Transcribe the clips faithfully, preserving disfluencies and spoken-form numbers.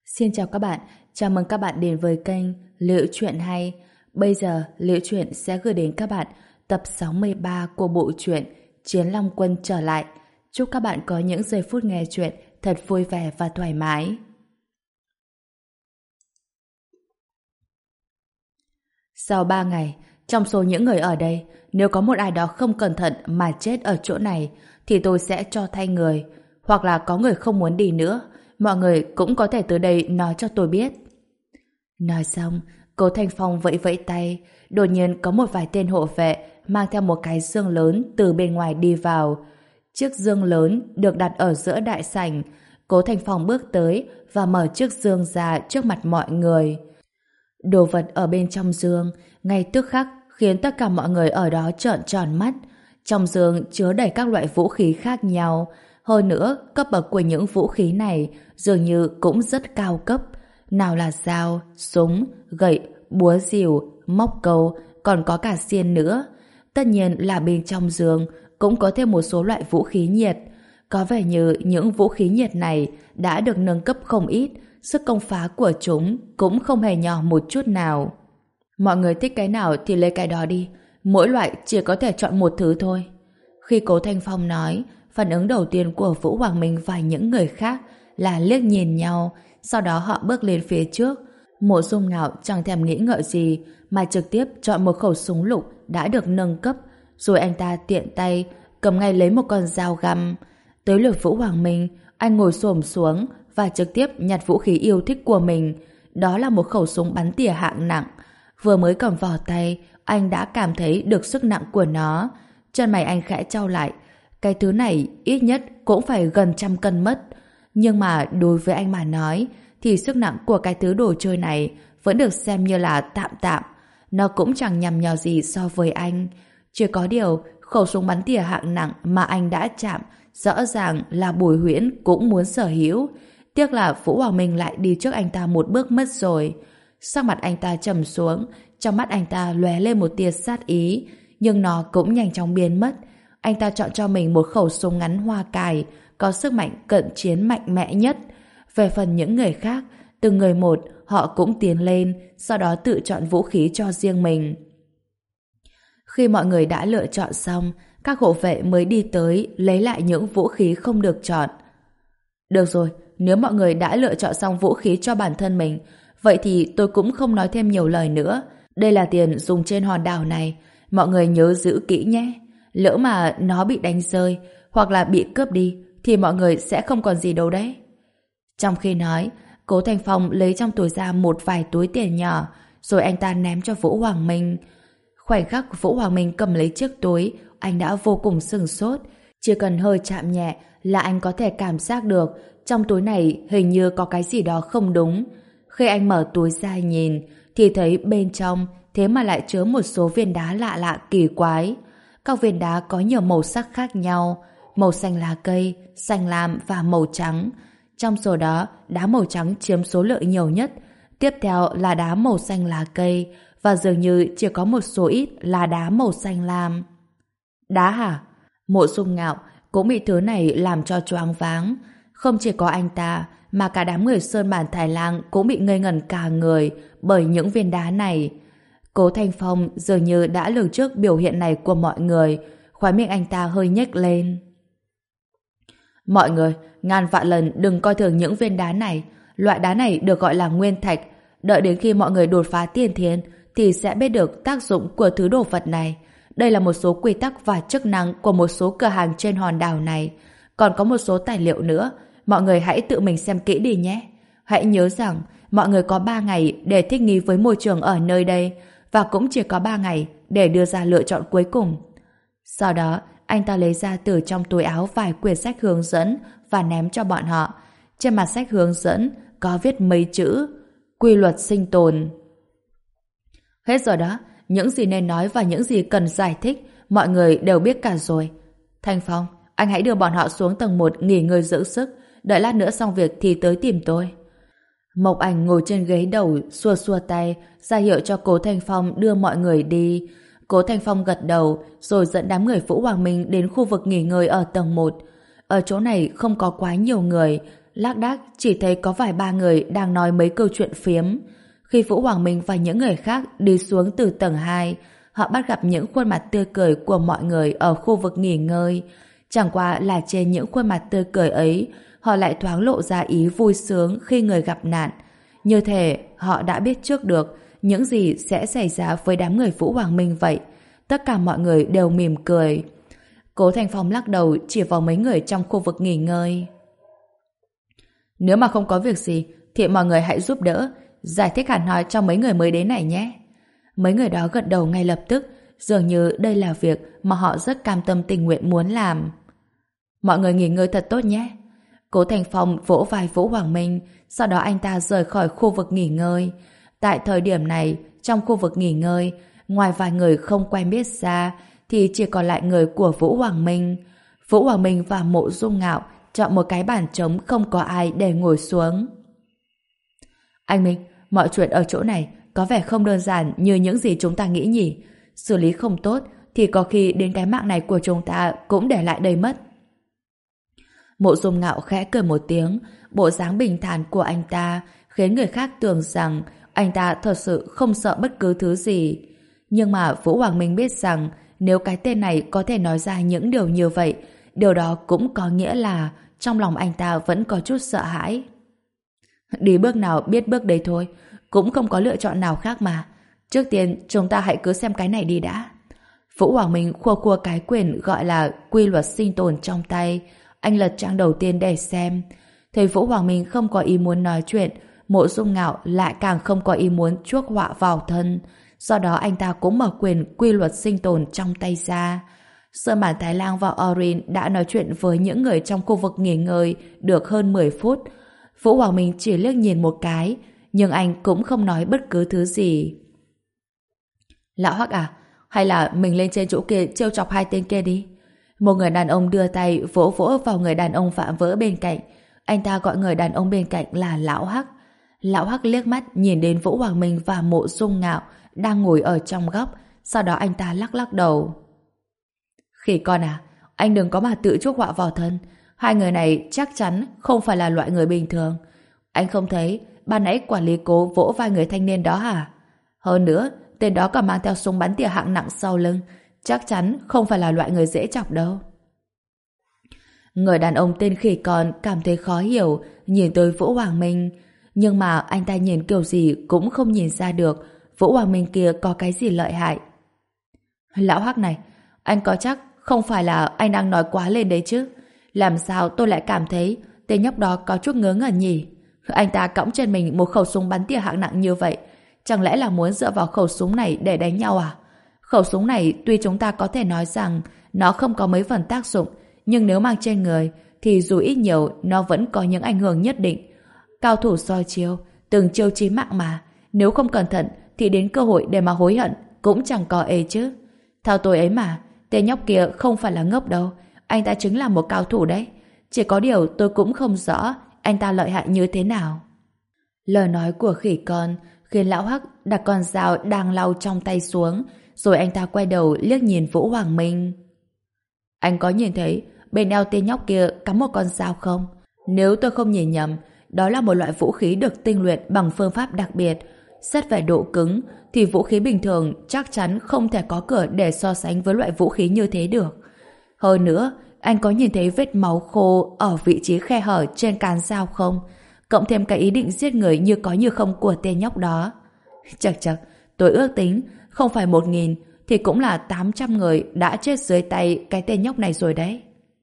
Xin chào các bạn, chào mừng các bạn đến với kênh Liệu Chuyện Hay. Bây giờ, Liệu Chuyện sẽ gửi đến các bạn tập sáu mươi ba của bộ truyện Chiến Long Quân trở lại. Chúc các bạn có những giây phút nghe chuyện thật vui vẻ và thoải mái. Sau ba ngày, trong số những người ở đây, nếu có một ai đó không cẩn thận mà chết ở chỗ này, thì tôi sẽ cho thay người. Hoặc là có người không muốn đi nữa, mọi người cũng có thể từ đây nói cho tôi biết. Nói xong, Cố Thanh Phong vẫy vẫy tay, đột nhiên có một vài tên hộ vệ mang theo một cái dương lớn từ bên ngoài đi vào. Chiếc dương lớn được đặt ở giữa đại sảnh. Cố Thanh Phong bước tới và mở chiếc dương ra trước mặt mọi người. Đồ vật ở bên trong dương ngay tức khắc khiến tất cả mọi người ở đó trợn tròn mắt. Trong dương chứa đầy các loại vũ khí khác nhau. Hơn nữa, cấp bậc của những vũ khí này dường như cũng rất cao cấp. Nào là dao, súng, gậy, búa rìu, móc câu, còn có cả xiên nữa. Tất nhiên là bên trong giường cũng có thêm một số loại vũ khí nhiệt. Có vẻ như những vũ khí nhiệt này đã được nâng cấp không ít, sức công phá của chúng cũng không hề nhỏ một chút nào. Mọi người thích cái nào thì lấy cái đó đi, mỗi loại chỉ có thể chọn một thứ thôi. Khi Cố Thanh Phong nói, phản ứng đầu tiên của Vũ Hoàng Minh và những người khác là liếc nhìn nhau, sau đó họ bước lên phía trước. Mộ Dung Ngạo chẳng thèm nghĩ ngợi gì mà trực tiếp chọn một khẩu súng lục đã được nâng cấp, rồi anh ta tiện tay cầm ngay lấy một con dao găm. Tới lượt Vũ Hoàng Minh, anh ngồi xổm xuống và trực tiếp nhặt vũ khí yêu thích của mình. Đó là một khẩu súng bắn tỉa hạng nặng. Vừa mới cầm vào tay, anh đã cảm thấy được sức nặng của nó. Chân mày anh khẽ chau lại. Cái thứ này ít nhất cũng phải gần trăm cân mất. Nhưng mà đối với anh mà nói, thì sức nặng của cái thứ đồ chơi này vẫn được xem như là tạm tạm. Nó cũng chẳng nhằm nhò gì so với anh. Chỉ có điều, khẩu súng bắn tỉa hạng nặng mà anh đã chạm rõ ràng là Bùi Huyễn cũng muốn sở hữu. Tiếc là Vũ Hoàng Minh lại đi trước anh ta một bước mất rồi. Sắc mặt anh ta trầm xuống, trong mắt anh ta lóe lên một tia sát ý, nhưng nó cũng nhanh chóng biến mất. Anh ta chọn cho mình một khẩu súng ngắn hoa cài, có sức mạnh cận chiến mạnh mẽ nhất. Về phần những người khác, từng người một, họ cũng tiến lên, sau đó tự chọn vũ khí cho riêng mình. Khi mọi người đã lựa chọn xong, các hộ vệ mới đi tới lấy lại những vũ khí không được chọn. Được rồi, nếu mọi người đã lựa chọn xong vũ khí cho bản thân mình, vậy thì tôi cũng không nói thêm nhiều lời nữa. Đây là tiền dùng trên hòn đảo này, mọi người nhớ giữ kỹ nhé. Lỡ mà nó bị đánh rơi hoặc là bị cướp đi thì mọi người sẽ không còn gì đâu đấy. Trong khi nói, Cố Thanh Phong lấy trong túi ra một vài túi tiền nhỏ, rồi anh ta ném cho Vũ Hoàng Minh. Khoảnh khắc Vũ Hoàng Minh cầm lấy chiếc túi, anh đã vô cùng sửng sốt. Chỉ cần hơi chạm nhẹ là anh có thể cảm giác được trong túi này hình như có cái gì đó không đúng. Khi anh mở túi ra nhìn, thì thấy bên trong thế mà lại chứa một số viên đá lạ lạ kỳ quái. Các viên đá có nhiều màu sắc khác nhau, màu xanh lá cây, xanh lam và màu trắng. Trong số đó, đá màu trắng chiếm số lượng nhiều nhất. Tiếp theo là đá màu xanh lá cây, và dường như chỉ có một số ít là đá màu xanh lam. Đá hả? Mộ Dung Ngạo cũng bị thứ này làm cho choáng váng. Không chỉ có anh ta, mà cả đám người Sơn Bản Thái Lang cũng bị ngây ngẩn cả người bởi những viên đá này. Cố Thanh Phong dường như đã lường trước biểu hiện này của mọi người, khóe miệng anh ta hơi nhếch lên. Mọi người, ngàn vạn lần đừng coi thường những viên đá này. Loại đá này được gọi là nguyên thạch. Đợi đến khi mọi người đột phá tiên thiên thì sẽ biết được tác dụng của thứ đồ vật này. Đây là một số quy tắc và chức năng của một số cửa hàng trên hòn đảo này. Còn có một số tài liệu nữa, mọi người hãy tự mình xem kỹ đi nhé. Hãy nhớ rằng mọi người có ba ngày để thích nghi với môi trường ở nơi đây, và cũng chỉ có ba ngày để đưa ra lựa chọn cuối cùng. Sau đó, anh ta lấy ra từ trong túi áo vài quyển sách hướng dẫn và ném cho bọn họ. Trên mặt sách hướng dẫn có viết mấy chữ: quy luật sinh tồn. Hết rồi đó, những gì nên nói và những gì cần giải thích mọi người đều biết cả rồi. Thanh Phong, anh hãy đưa bọn họ xuống tầng một nghỉ ngơi dưỡng sức, đợi lát nữa xong việc thì tới tìm tôi. Mộc Ảnh ngồi trên ghế đầu xua xua tay ra hiệu cho Cố Thanh Phong đưa mọi người đi. Cố Thanh Phong gật đầu rồi dẫn đám người Vũ Hoàng Minh đến khu vực nghỉ ngơi ở tầng một. Ở chỗ này không có quá nhiều người, Lác đác chỉ thấy có vài ba người đang nói mấy câu chuyện phiếm. Khi Vũ Hoàng Minh và những người khác đi xuống từ tầng hai, họ bắt gặp những khuôn mặt tươi cười của mọi người ở khu vực nghỉ ngơi. Chẳng qua là trên những khuôn mặt tươi cười ấy, họ lại thoáng lộ ra ý vui sướng khi người gặp nạn. Như thể họ đã biết trước được những gì sẽ xảy ra với đám người Vũ Hoàng Minh vậy. Tất cả mọi người đều mỉm cười. Cố Thành Phong lắc đầu chỉ vào mấy người trong khu vực nghỉ ngơi. Nếu mà không có việc gì thì mọi người hãy giúp đỡ, giải thích hẳn hoi cho mấy người mới đến này nhé. Mấy người đó gật đầu ngay lập tức, dường như đây là việc mà họ rất cam tâm tình nguyện muốn làm. Mọi người nghỉ ngơi thật tốt nhé. Cố Thành Phong vỗ vai Vũ Hoàng Minh, sau đó anh ta rời khỏi khu vực nghỉ ngơi. Tại thời điểm này, trong khu vực nghỉ ngơi, ngoài vài người không quen biết ra, thì chỉ còn lại người của Vũ Hoàng Minh. Vũ Hoàng Minh và Mộ Dung Ngạo chọn một cái bàn trống không có ai để ngồi xuống. Anh Minh, mọi chuyện ở chỗ này có vẻ không đơn giản như những gì chúng ta nghĩ nhỉ. Xử lý không tốt thì có khi đến cái mạng này của chúng ta cũng để lại đây mất. Mộ Dung Ngạo khẽ cười một tiếng, bộ dáng bình thản của anh ta khiến người khác tưởng rằng anh ta thật sự không sợ bất cứ thứ gì. Nhưng mà Vũ Hoàng Minh biết rằng nếu cái tên này có thể nói ra những điều như vậy, điều đó cũng có nghĩa là trong lòng anh ta vẫn có chút sợ hãi. Đi bước nào biết bước đấy thôi, cũng không có lựa chọn nào khác mà. Trước tiên chúng ta hãy cứ xem cái này đi đã. Vũ Hoàng Minh khua khua cái quyển gọi là Quy luật sinh tồn trong tay. Anh lật trang đầu tiên để xem. Thấy Vũ Hoàng Minh không có ý muốn nói chuyện, Mộ Dung Ngạo lại càng không có ý muốn chuốc họa vào thân. Do đó anh ta cũng mở quyền Quy luật sinh tồn trong tay ra. Sơn Bản Thái Lang và Orin đã nói chuyện với những người trong khu vực nghỉ ngơi được hơn mười phút. Vũ Hoàng Minh chỉ liếc nhìn một cái, nhưng anh cũng không nói bất cứ thứ gì. Lão Hắc à, hay là mình lên trên chỗ kia trêu chọc hai tên kia đi. Một người đàn ông đưa tay vỗ vỗ vào người đàn ông vạm vỡ bên cạnh. Anh ta gọi người đàn ông bên cạnh là Lão Hắc. Lão Hắc liếc mắt nhìn đến Vũ Hoàng Minh và Mộ Dung Ngạo đang ngồi ở trong góc, sau đó anh ta lắc lắc đầu. Khỉ con à, anh đừng có mà tự chuốc họa vào thân. Hai người này chắc chắn không phải là loại người bình thường. Anh không thấy ban nãy quản lý Cố vỗ vai người thanh niên đó hả? Hơn nữa, tên đó còn mang theo súng bắn tỉa hạng nặng sau lưng, chắc chắn không phải là loại người dễ chọc đâu. Người đàn ông tên khỉ con cảm thấy khó hiểu, nhìn tới Vũ Hoàng Minh, nhưng mà anh ta nhìn kiểu gì cũng không nhìn ra được Vũ Hoàng Minh kia có cái gì lợi hại. Lão Hắc này, anh có chắc không phải là anh đang nói quá lên đấy chứ? Làm sao tôi lại cảm thấy tên nhóc đó có chút ngớ ngẩn nhỉ? Anh ta cõng trên mình một khẩu súng bắn tỉa hạng nặng như vậy, chẳng lẽ là muốn dựa vào khẩu súng này để đánh nhau à? Khẩu súng này tuy chúng ta có thể nói rằng nó không có mấy phần tác dụng, nhưng nếu mang trên người thì dù ít nhiều nó vẫn có những ảnh hưởng nhất định. Cao thủ soi chiêu, từng chiêu chí mạng mà, nếu không cẩn thận thì đến cơ hội để mà hối hận cũng chẳng có ấy chứ. Theo tôi ấy mà, tên nhóc kia không phải là ngốc đâu, anh ta chính là một cao thủ đấy. Chỉ có điều tôi cũng không rõ anh ta lợi hại như thế nào. Lời nói của khỉ con khiến Lão Hắc đặt con dao đang lau trong tay xuống, rồi anh ta quay đầu liếc nhìn Vũ Hoàng Minh. Anh có nhìn thấy bên eo tên nhóc kia cắm một con dao không? Nếu tôi không nhìn nhầm, đó là một loại vũ khí được tinh luyện bằng phương pháp đặc biệt. Xét về độ cứng thì vũ khí bình thường chắc chắn không thể có cửa để so sánh với loại vũ khí như thế được. Hơn nữa, anh có nhìn thấy vết máu khô ở vị trí khe hở trên cán dao không? Cộng thêm cái ý định giết người như có như không của tên nhóc đó. Chật chật, tôi ước tính không phải một nghìn thì cũng là tám trăm người đã chết dưới tay cái tên nhóc này rồi đấy.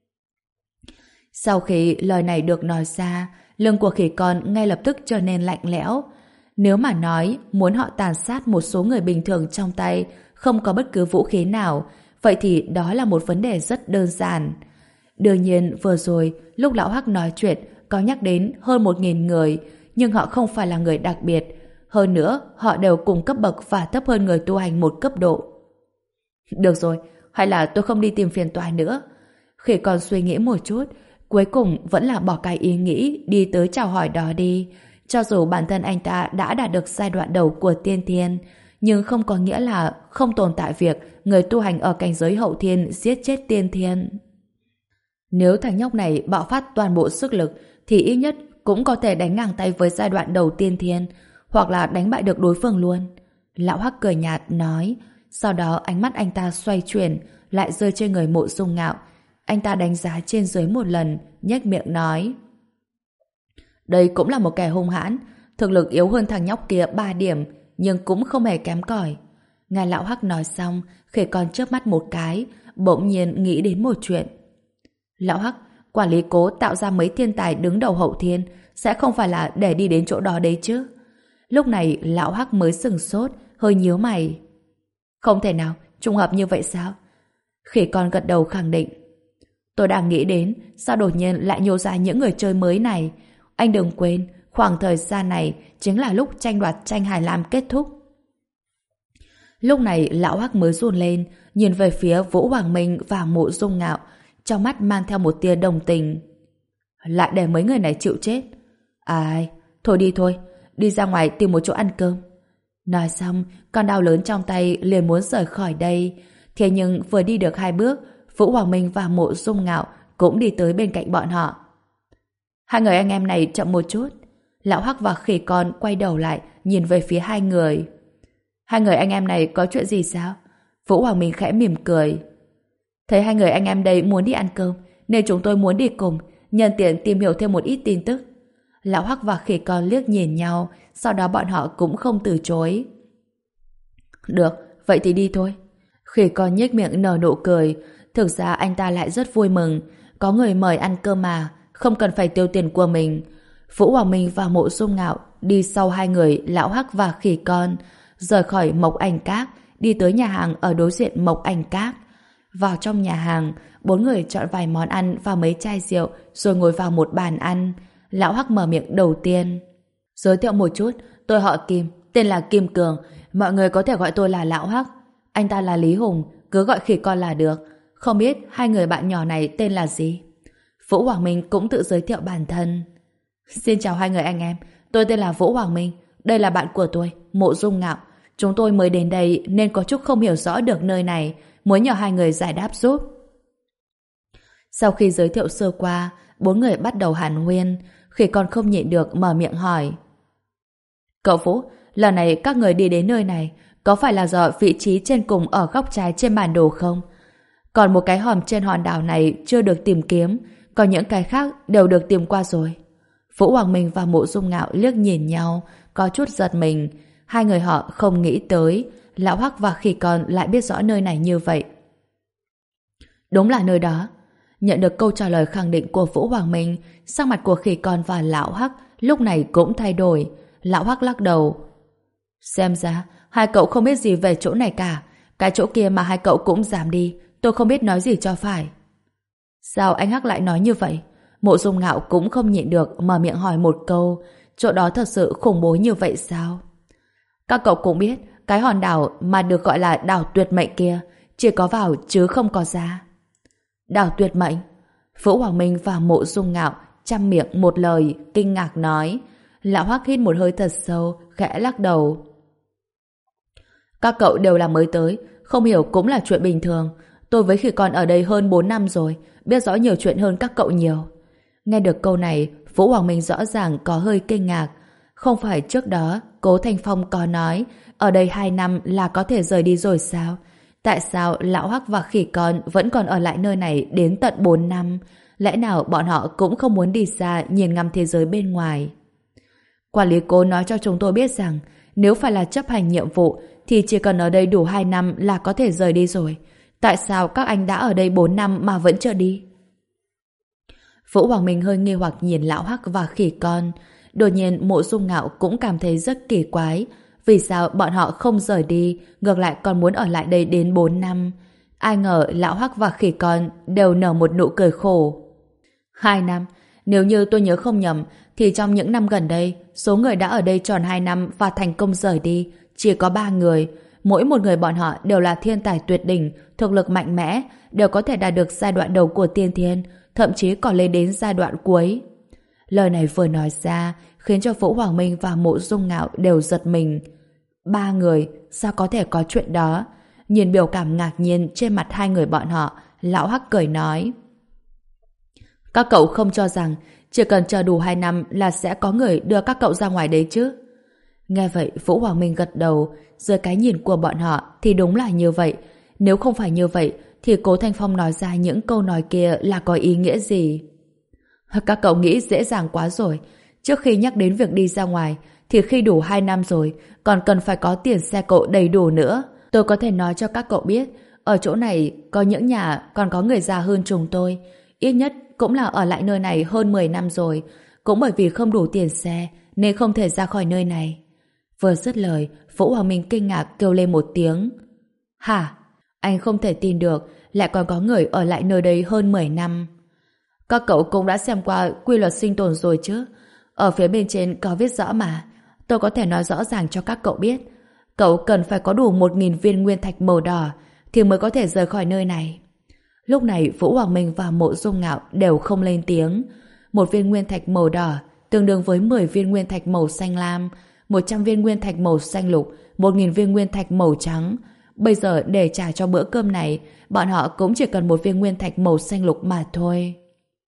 Sau khi lời này được nói ra, lưng của khỉ con ngay lập tức trở nên lạnh lẽo. Nếu mà nói muốn họ tàn sát một số người bình thường trong tay không có bất cứ vũ khí nào, vậy thì đó là một vấn đề rất đơn giản. Đương nhiên vừa rồi lúc Lão Hắc nói chuyện có nhắc đến hơn một nghìn người, nhưng họ không phải là người đặc biệt. Hơn nữa, họ đều cùng cấp bậc và thấp hơn người tu hành một cấp độ. Được rồi, hay là tôi không đi tìm phiền toái nữa. Khỉ còn suy nghĩ một chút, cuối cùng vẫn là bỏ cái ý nghĩ đi tới chào hỏi đó đi. Cho dù bản thân anh ta đã đạt được giai đoạn đầu của tiên thiên, nhưng không có nghĩa là không tồn tại việc người tu hành ở cảnh giới hậu thiên giết chết tiên thiên. Nếu thằng nhóc này bạo phát toàn bộ sức lực thì ít nhất cũng có thể đánh ngang tay với giai đoạn đầu tiên thiên, hoặc là đánh bại được đối phương luôn. Lão Hắc cười nhạt nói, sau đó ánh mắt anh ta xoay chuyển, lại rơi trên người Mộ Dung Ngạo. Anh ta đánh giá trên dưới một lần, nhếch miệng nói, đây cũng là một kẻ hung hãn, thực lực yếu hơn thằng nhóc kia ba điểm, nhưng cũng không hề kém cỏi. Nghe Lão Hắc nói xong, Khỉ Con chớp mắt một cái, bỗng nhiên nghĩ đến một chuyện. Lão Hắc, quản lý Cố tạo ra mấy thiên tài đứng đầu hậu thiên, sẽ không phải là để đi đến chỗ đó đấy chứ? Lúc này Lão Hắc mới sừng sốt, hơi nhíu mày. Không thể nào, trùng hợp như vậy sao? Khỉ Con gật đầu khẳng định. Tôi đang nghĩ đến, sao đột nhiên lại nhô ra những người chơi mới này? Anh đừng quên, khoảng thời gian này chính là lúc tranh đoạt tranh Hải Lam kết thúc. Lúc này Lão Hắc mới run lên, nhìn về phía Vũ Hoàng Minh và Mộ Dung Ngạo, trong mắt mang theo một tia đồng tình. Lại để mấy người này chịu chết. Ai, thôi đi thôi, đi ra ngoài tìm một chỗ ăn cơm. Nói xong, con đao lớn trong tay liền muốn rời khỏi đây. Thế nhưng vừa đi được hai bước, Vũ Hoàng Minh và Mộ Dung Ngạo cũng đi tới bên cạnh bọn họ. Hai người anh em này chậm một chút. Lão Hắc và Khỉ Con quay đầu lại, nhìn về phía hai người. Hai người anh em này có chuyện gì sao? Vũ Hoàng Minh khẽ mỉm cười. Thấy hai người anh em đây muốn đi ăn cơm, nên chúng tôi muốn đi cùng, nhân tiện tìm hiểu thêm một ít tin tức. Lão Hắc và Khỉ Con liếc nhìn nhau, sau đó bọn họ cũng không từ chối. Được, vậy thì đi thôi. Khỉ Con nhếch miệng nở nụ cười. Thực ra anh ta lại rất vui mừng, có người mời ăn cơm mà, không cần phải tiêu tiền của mình. Vũ Hoàng Minh và Mộ Dung Ngạo đi sau hai người Lão Hắc và Khỉ Con, rời khỏi Mộc Ảnh Các, đi tới nhà hàng ở đối diện Mộc Ảnh Các. Vào trong nhà hàng, bốn người chọn vài món ăn và mấy chai rượu, rồi ngồi vào một bàn ăn. Lão Hắc mở miệng đầu tiên. Giới thiệu một chút, tôi họ Kim, tên là Kim Cường, mọi người có thể gọi tôi là Lão Hắc. Anh ta là Lý Hùng, cứ gọi Khỉ Con là được. Không biết hai người bạn nhỏ này tên là gì? Vũ Hoàng Minh cũng tự giới thiệu bản thân. Xin chào hai người anh em, tôi tên là Vũ Hoàng Minh, đây là bạn của tôi, Mộ Dung Ngạo. Chúng tôi mới đến đây nên có chút không hiểu rõ được nơi này, muốn nhờ hai người giải đáp giúp. Sau khi giới thiệu sơ qua, bốn người bắt đầu hàn huyên. Khỉ Con không nhịn được mở miệng hỏi. Cậu Vũ, lần này các người đi đến nơi này, có phải là do vị trí trên cùng ở góc trái trên bản đồ không? Còn một cái hòm trên hòn đảo này chưa được tìm kiếm, còn những cái khác đều được tìm qua rồi. Vũ Hoàng Minh và Mộ Dung Ngạo liếc nhìn nhau, có chút giật mình. Hai người họ không nghĩ tới Lão Hắc và Khỉ Con lại biết rõ nơi này như vậy. Đúng là nơi đó. Nhận được câu trả lời khẳng định của Vũ Hoàng Minh, sắc mặt của Khỉ Con và Lão Hắc lúc này cũng thay đổi. Lão Hắc lắc đầu. Xem ra hai cậu không biết gì về chỗ này cả. Cái chỗ kia mà hai cậu cũng dám đi, tôi không biết nói gì cho phải. Sao anh Hắc lại nói như vậy? Mộ Dung Ngạo cũng không nhịn được mở miệng hỏi một câu. Chỗ đó thật sự khủng bố như vậy sao? Các cậu cũng biết, cái hòn đảo mà được gọi là đảo tuyệt mệnh kia chỉ có vào chứ không có ra. Đảo tuyệt mệnh? Vũ Hoàng Minh và Mộ Dung Ngạo chăm miệng một lời kinh ngạc nói. Lão Hắc hít một hơi thật sâu, khẽ lắc đầu. Các cậu đều là mới tới, không hiểu cũng là chuyện bình thường. Tôi với Khỉ Con ở đây hơn bốn năm rồi, biết rõ nhiều chuyện hơn các cậu nhiều. Nghe được câu này, Vũ Hoàng Minh rõ ràng có hơi kinh ngạc. Không phải trước đó Cố Thanh Phong có nói ở đây hai năm là có thể rời đi rồi sao? Tại sao Lão Hắc và Khỉ Con vẫn còn ở lại nơi này đến tận bốn năm? Lẽ nào bọn họ cũng không muốn đi xa nhìn ngắm thế giới bên ngoài? Quản lý Cố nói cho chúng tôi biết rằng nếu phải là chấp hành nhiệm vụ thì chỉ cần ở đây đủ hai năm là có thể rời đi rồi. Tại sao các anh đã ở đây bốn năm mà vẫn chưa đi? Vũ Hoàng Minh hơi nghi hoặc nhìn Lão Hắc và Khỉ Con. Đột nhiên Mộ Dung Ngạo cũng cảm thấy rất kỳ quái. Vì sao bọn họ không rời đi, ngược lại còn muốn ở lại đây đến bốn năm? Ai ngờ Lão Hắc và Khỉ Con đều nở một nụ cười khổ. Hai năm? Nếu như tôi nhớ không nhầm, thì trong những năm gần đây, số người đã ở đây tròn hai năm và thành công rời đi chỉ có ba người. Mỗi một người bọn họ đều là thiên tài tuyệt đỉnh, thực lực mạnh mẽ, đều có thể đạt được giai đoạn đầu của tiên thiên, thậm chí còn lên đến giai đoạn cuối. Lời này vừa nói ra, khiến cho Vũ Hoàng Minh và Mộ Dung Ngạo đều giật mình. Ba người, sao có thể có chuyện đó? Nhìn biểu cảm ngạc nhiên trên mặt hai người bọn họ, Lão Hắc cười nói. Các cậu không cho rằng Chỉ cần chờ đủ hai năm là sẽ có người đưa các cậu ra ngoài đấy chứ. Nghe vậy, Vũ Hoàng Minh gật đầu. Dưới cái nhìn của bọn họ thì đúng là như vậy. Nếu không phải như vậy thì Cố Thanh Phong nói ra những câu nói kia là có ý nghĩa gì? Các cậu nghĩ dễ dàng quá rồi. Trước khi nhắc đến việc đi ra ngoài thì khi đủ hai năm rồi còn cần phải có tiền xe cộ đầy đủ nữa. Tôi có thể nói cho các cậu biết, ở chỗ này có những nhà còn có người già hơn chúng tôi. Ít nhất cũng là ở lại nơi này hơn mười năm rồi. Cũng bởi vì không đủ tiền xe nên không thể ra khỏi nơi này. Vừa dứt lời, Vũ Hoàng Minh kinh ngạc kêu lên một tiếng. Hả? Anh không thể tin được lại còn có người ở lại nơi đây hơn mười năm. Các cậu cũng đã xem qua quy luật sinh tồn rồi chứ? Ở phía bên trên có viết rõ mà. Tôi có thể nói rõ ràng cho các cậu biết. Cậu cần phải có đủ một nghìn viên nguyên thạch màu đỏ thì mới có thể rời khỏi nơi này. Lúc này Vũ Hoàng Minh và Mộ Dung Ngạo đều không lên tiếng. Một viên nguyên thạch màu đỏ tương đương với mười viên nguyên thạch màu xanh lam, một trăm viên nguyên thạch màu xanh lục, một nghìn viên nguyên thạch màu trắng. Bây giờ để trả cho bữa cơm này, bọn họ cũng chỉ cần một viên nguyên thạch màu xanh lục mà thôi.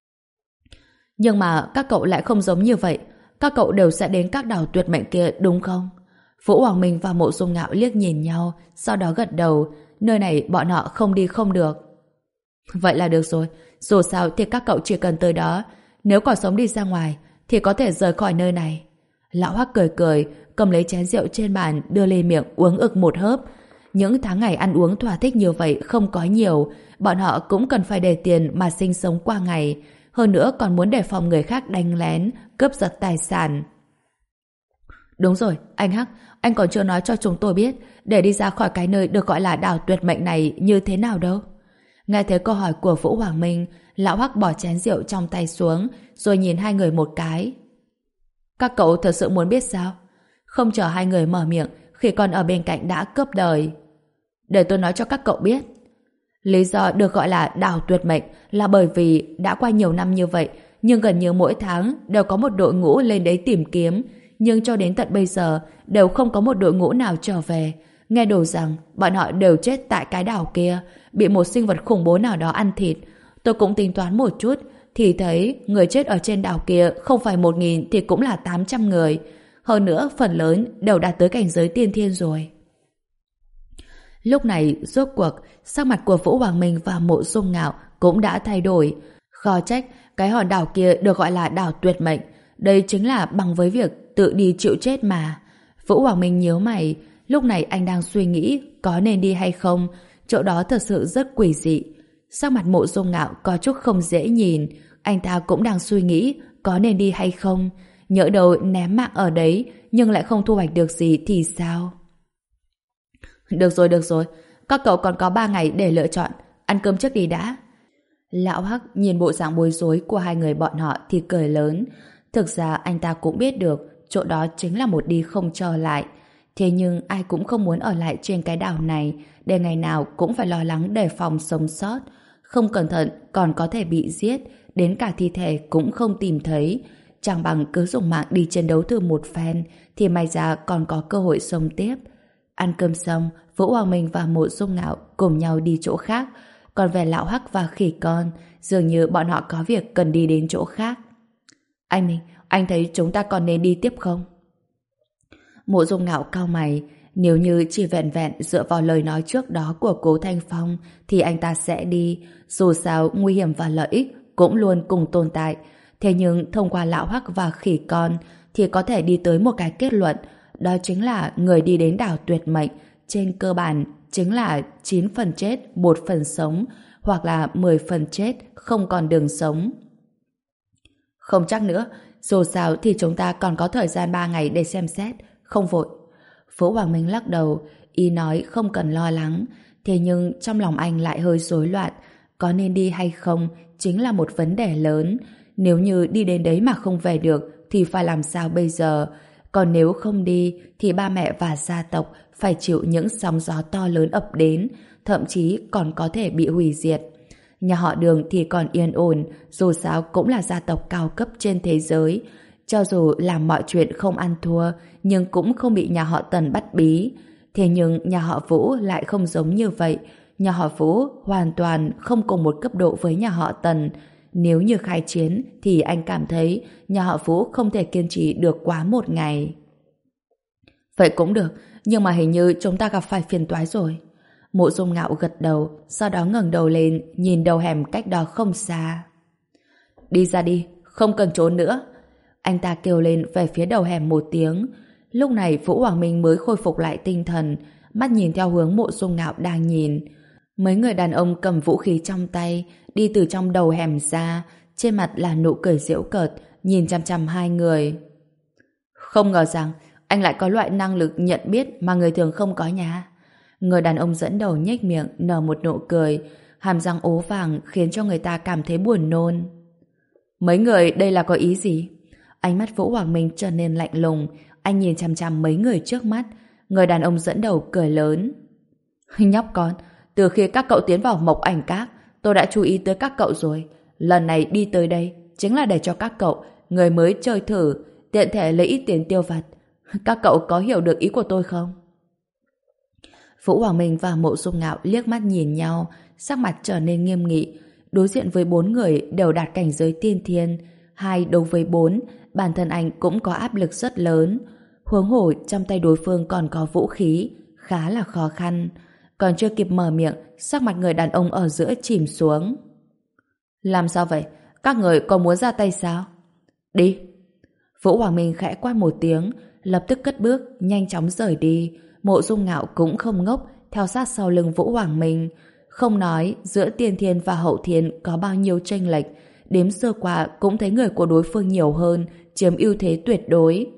Nhưng mà các cậu lại không giống như vậy. Các cậu đều sẽ đến các đảo tuyệt mệnh kia đúng không? Vũ Hoàng Minh và Mộ Dung Ngạo liếc nhìn nhau, sau đó gật đầu. Nơi này bọn họ không đi không được. Vậy là được rồi. Dù sao thì các cậu chỉ cần tới đó. Nếu còn sống đi ra ngoài thì có thể rời khỏi nơi này. Lão Hoắc cười cười, cầm lấy chén rượu trên bàn đưa lên miệng uống ực một hớp. Những tháng ngày ăn uống thỏa thích như vậy không có nhiều. Bọn họ cũng cần phải để tiền mà sinh sống qua ngày. Hơn nữa còn muốn đề phòng người khác đánh lén, cướp giật tài sản. Đúng rồi, anh Hắc, anh còn chưa nói cho chúng tôi biết để đi ra khỏi cái nơi được gọi là đảo tuyệt mệnh này như thế nào đâu. Nghe thấy câu hỏi của Vũ Hoàng Minh, Lão Hắc bỏ chén rượu trong tay xuống, rồi nhìn hai người một cái. Các cậu thật sự muốn biết sao? Không chờ hai người mở miệng, khi còn ở bên cạnh đã cướp đời. Để tôi nói cho các cậu biết. Lý do được gọi là đảo tuyệt mệnh là bởi vì đã qua nhiều năm như vậy, nhưng gần như mỗi tháng đều có một đội ngũ lên đấy tìm kiếm, nhưng cho đến tận bây giờ đều không có một đội ngũ nào trở về. Nghe đồn rằng bọn họ đều chết tại cái đảo kia, bị một sinh vật khủng bố nào đó ăn thịt. Tôi cũng tính toán một chút, thì thấy người chết ở trên đảo kia không phải một nghìn thì cũng là tám trăm người. Hơn nữa, phần lớn đều đạt tới cảnh giới tiên thiên rồi. Lúc này, rốt cuộc, sắc mặt của Vũ Hoàng Minh và Mộ Dung Ngạo cũng đã thay đổi. Khó trách, cái hòn đảo kia được gọi là đảo tuyệt mệnh. Đây chính là bằng với việc tự đi chịu chết mà. Vũ Hoàng Minh nhíu mày, lúc này anh đang suy nghĩ có nên đi hay không. Chỗ đó thật sự rất quỷ dị. Sắc mặt Mộ Dung Ngạo có chút không dễ nhìn. Anh ta cũng đang suy nghĩ có nên đi hay không. Nhỡ đâu ném mạng ở đấy nhưng lại không thu hoạch được gì thì sao? Được rồi, được rồi. Các cậu còn có ba ngày để lựa chọn. Ăn cơm trước đi đã. Lão Hắc nhìn bộ dạng bối rối của hai người bọn họ thì cười lớn. Thực ra anh ta cũng biết được chỗ đó chính là một đi không trở lại. Thế nhưng ai cũng không muốn ở lại trên cái đảo này để ngày nào cũng phải lo lắng đề phòng sống sót. Không cẩn thận còn có thể bị giết, đến cả thi thể cũng không tìm thấy. Chẳng bằng cứ dùng mạng đi chiến đấu thử một phen thì may ra còn có cơ hội sống tiếp. Ăn cơm xong, Vũ Hoàng Minh và Mộ Dung Ngạo cùng nhau đi chỗ khác. Còn về Lão Hắc và Khỉ Con, dường như bọn họ có việc cần đi đến chỗ khác. Anh Minh, anh thấy chúng ta còn nên đi tiếp không? Mộ Dung Ngạo cau mày. Nếu như chỉ vẹn vẹn dựa vào lời nói trước đó của Cố Thanh Phong thì anh ta sẽ đi. Dù sao nguy hiểm và lợi ích cũng luôn cùng tồn tại. Thế nhưng thông qua Lão Hắc và Khỉ Con thì có thể đi tới một cái kết luận, đó chính là người đi đến đảo tuyệt mệnh trên cơ bản chính là chín phần chết, một phần sống, hoặc là mười phần chết, không còn đường sống. Không chắc nữa, dù sao thì chúng ta còn có thời gian ba ngày để xem xét, không vội. Vũ Hoàng Minh lắc đầu, ý nói không cần lo lắng, thế nhưng trong lòng anh lại hơi rối loạn, có nên đi hay không chính là một vấn đề lớn. Nếu như đi đến đấy mà không về được thì phải làm sao bây giờ? Còn nếu không đi thì ba mẹ và gia tộc phải chịu những sóng gió to lớn ập đến, thậm chí còn có thể bị hủy diệt. Nhà họ Đường thì còn yên ổn, dù sao cũng là gia tộc cao cấp trên thế giới. Cho dù làm mọi chuyện không ăn thua, nhưng cũng không bị nhà họ Tần bắt bí. Thế nhưng nhà họ Vũ lại không giống như vậy. Nhà họ Vũ hoàn toàn không cùng một cấp độ với nhà họ Tần. Nếu như khai chiến thì anh cảm thấy nhà họ Vũ không thể kiên trì được quá một ngày. Vậy cũng được, nhưng mà hình như chúng ta gặp phải phiền toái rồi. Mộ Dung Ngạo gật đầu, sau đó ngẩng đầu lên, nhìn đầu hẻm cách đó không xa. Đi ra đi, không cần trốn nữa. Anh ta kêu lên về phía đầu hẻm một tiếng. Lúc này Vũ Hoàng Minh mới khôi phục lại tinh thần, mắt nhìn theo hướng Mộ Dung Ngạo đang nhìn. Mấy người đàn ông cầm vũ khí trong tay, đi từ trong đầu hẻm ra, trên mặt là nụ cười giễu cợt, nhìn chằm chằm hai người. Không ngờ rằng anh lại có loại năng lực nhận biết mà người thường không có nha. Người đàn ông dẫn đầu nhếch miệng nở một nụ cười, hàm răng ố vàng khiến cho người ta cảm thấy buồn nôn. Mấy người đây là có ý gì? Ánh mắt Vũ Hoàng Minh trở nên lạnh lùng, anh nhìn chằm chằm mấy người trước mắt. Người đàn ông dẫn đầu cười lớn. Nhóc con, từ khi các cậu tiến vào Mộc Ảnh Các, tôi đã chú ý tới các cậu rồi. Lần này đi tới đây chính là để cho các cậu, người mới chơi thử, tiện thể lấy ít tiền tiêu vặt. Các cậu có hiểu được ý của tôi không? Vũ Hoàng Minh và Mộ Dung Ngạo liếc mắt nhìn nhau, sắc mặt trở nên nghiêm nghị. Đối diện với bốn người đều đạt cảnh giới tiên thiên, hai đối với bốn, bản thân anh cũng có áp lực rất lớn. Huống hồ trong tay đối phương còn có vũ khí, khá là khó khăn. Còn chưa kịp mở miệng, sắc mặt người đàn ông ở giữa chìm xuống. Làm sao vậy? Các người có muốn ra tay sao? Đi! Vũ Hoàng Minh khẽ quát một tiếng, lập tức cất bước, nhanh chóng rời đi. Mộ Dung Ngạo cũng không ngốc, theo sát sau lưng Vũ Hoàng Minh. Không nói giữa tiên thiên và hậu thiên có bao nhiêu chênh lệch, đếm sơ qua cũng thấy người của đối phương nhiều hơn, chiếm ưu thế tuyệt đối.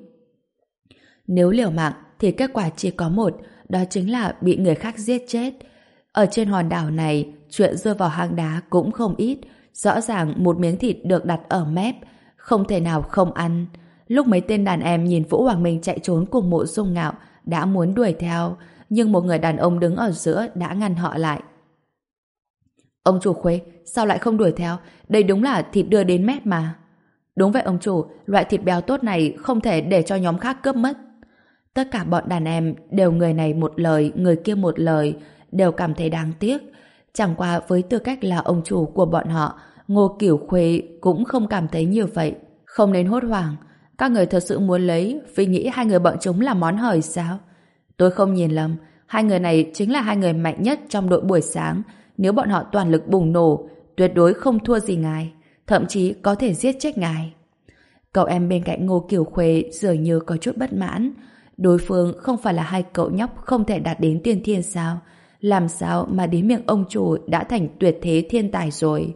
Nếu liều mạng thì kết quả chỉ có một, đó chính là bị người khác giết chết. Ở trên hòn đảo này, chuyện rơi vào hang đá cũng không ít. Rõ ràng một miếng thịt được đặt ở mép, không thể nào không ăn. Lúc mấy tên đàn em nhìn Vũ Hoàng Minh chạy trốn cùng Mộ Dung Ngạo, đã muốn đuổi theo, nhưng một người đàn ông đứng ở giữa đã ngăn họ lại. Ông chủ Khuê, sao lại không đuổi theo? Đây đúng là thịt đưa đến mép mà. Đúng vậy ông chủ, loại thịt béo tốt này không thể để cho nhóm khác cướp mất. Tất cả bọn đàn em đều người này một lời, người kia một lời, đều cảm thấy đáng tiếc. Chẳng qua với tư cách là ông chủ của bọn họ, Ngô Cửu Khuê cũng không cảm thấy như vậy. Không nên hốt hoảng. Các người thật sự muốn lấy vì nghĩ hai người bọn chúng là món hời sao? Tôi không nhìn lầm, hai người này chính là hai người mạnh nhất trong đội buổi sáng. Nếu bọn họ toàn lực bùng nổ, tuyệt đối không thua gì ngài, thậm chí có thể giết chết ngài. Cậu em bên cạnh Ngô Cửu Khuê dường như có chút bất mãn. Đối phương không phải là hai cậu nhóc không thể đạt đến tiên thiên sao? Làm sao mà đến miệng ông chủ đã thành tuyệt thế thiên tài rồi?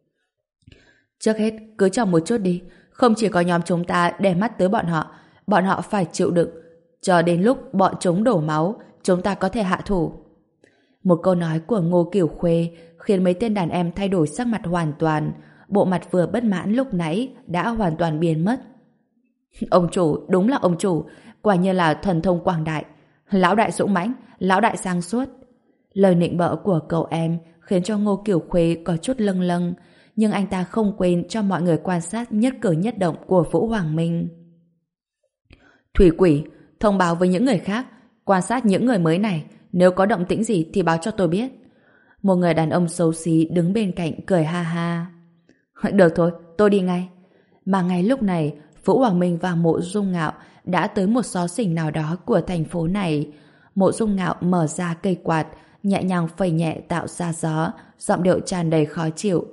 Trước hết, cứ chờ một chút đi. Không chỉ có nhóm chúng ta để mắt tới bọn họ, bọn họ phải chịu đựng. Chờ đến lúc bọn chúng đổ máu, chúng ta có thể hạ thủ. Một câu nói của Ngô Cửu Khuê khiến mấy tên đàn em thay đổi sắc mặt hoàn toàn. Bộ mặt vừa bất mãn lúc nãy đã hoàn toàn biến mất. Ông chủ, đúng là ông chủ, quả nhiên là thần thông quảng đại. Lão đại dũng mãnh, lão đại sáng suốt. Lời nịnh bợ của cậu em khiến cho Ngô Cửu Khuê có chút lâng lâng, nhưng anh ta không quên cho mọi người quan sát nhất cử nhất động của Vũ Hoàng Minh. Thủy Quỷ, thông báo với những người khác, quan sát những người mới này, nếu có động tĩnh gì thì báo cho tôi biết. Một người đàn ông xấu xí đứng bên cạnh cười ha ha. Được thôi, tôi đi ngay. Mà ngay lúc này, Vũ Hoàng Minh và Mộ Dung Ngạo đã tới một xó xỉnh nào đó của thành phố này. Mộ Dung Ngạo mở ra cây quạt, nhẹ nhàng phẩy nhẹ tạo ra gió, giọng điệu tràn đầy khó chịu.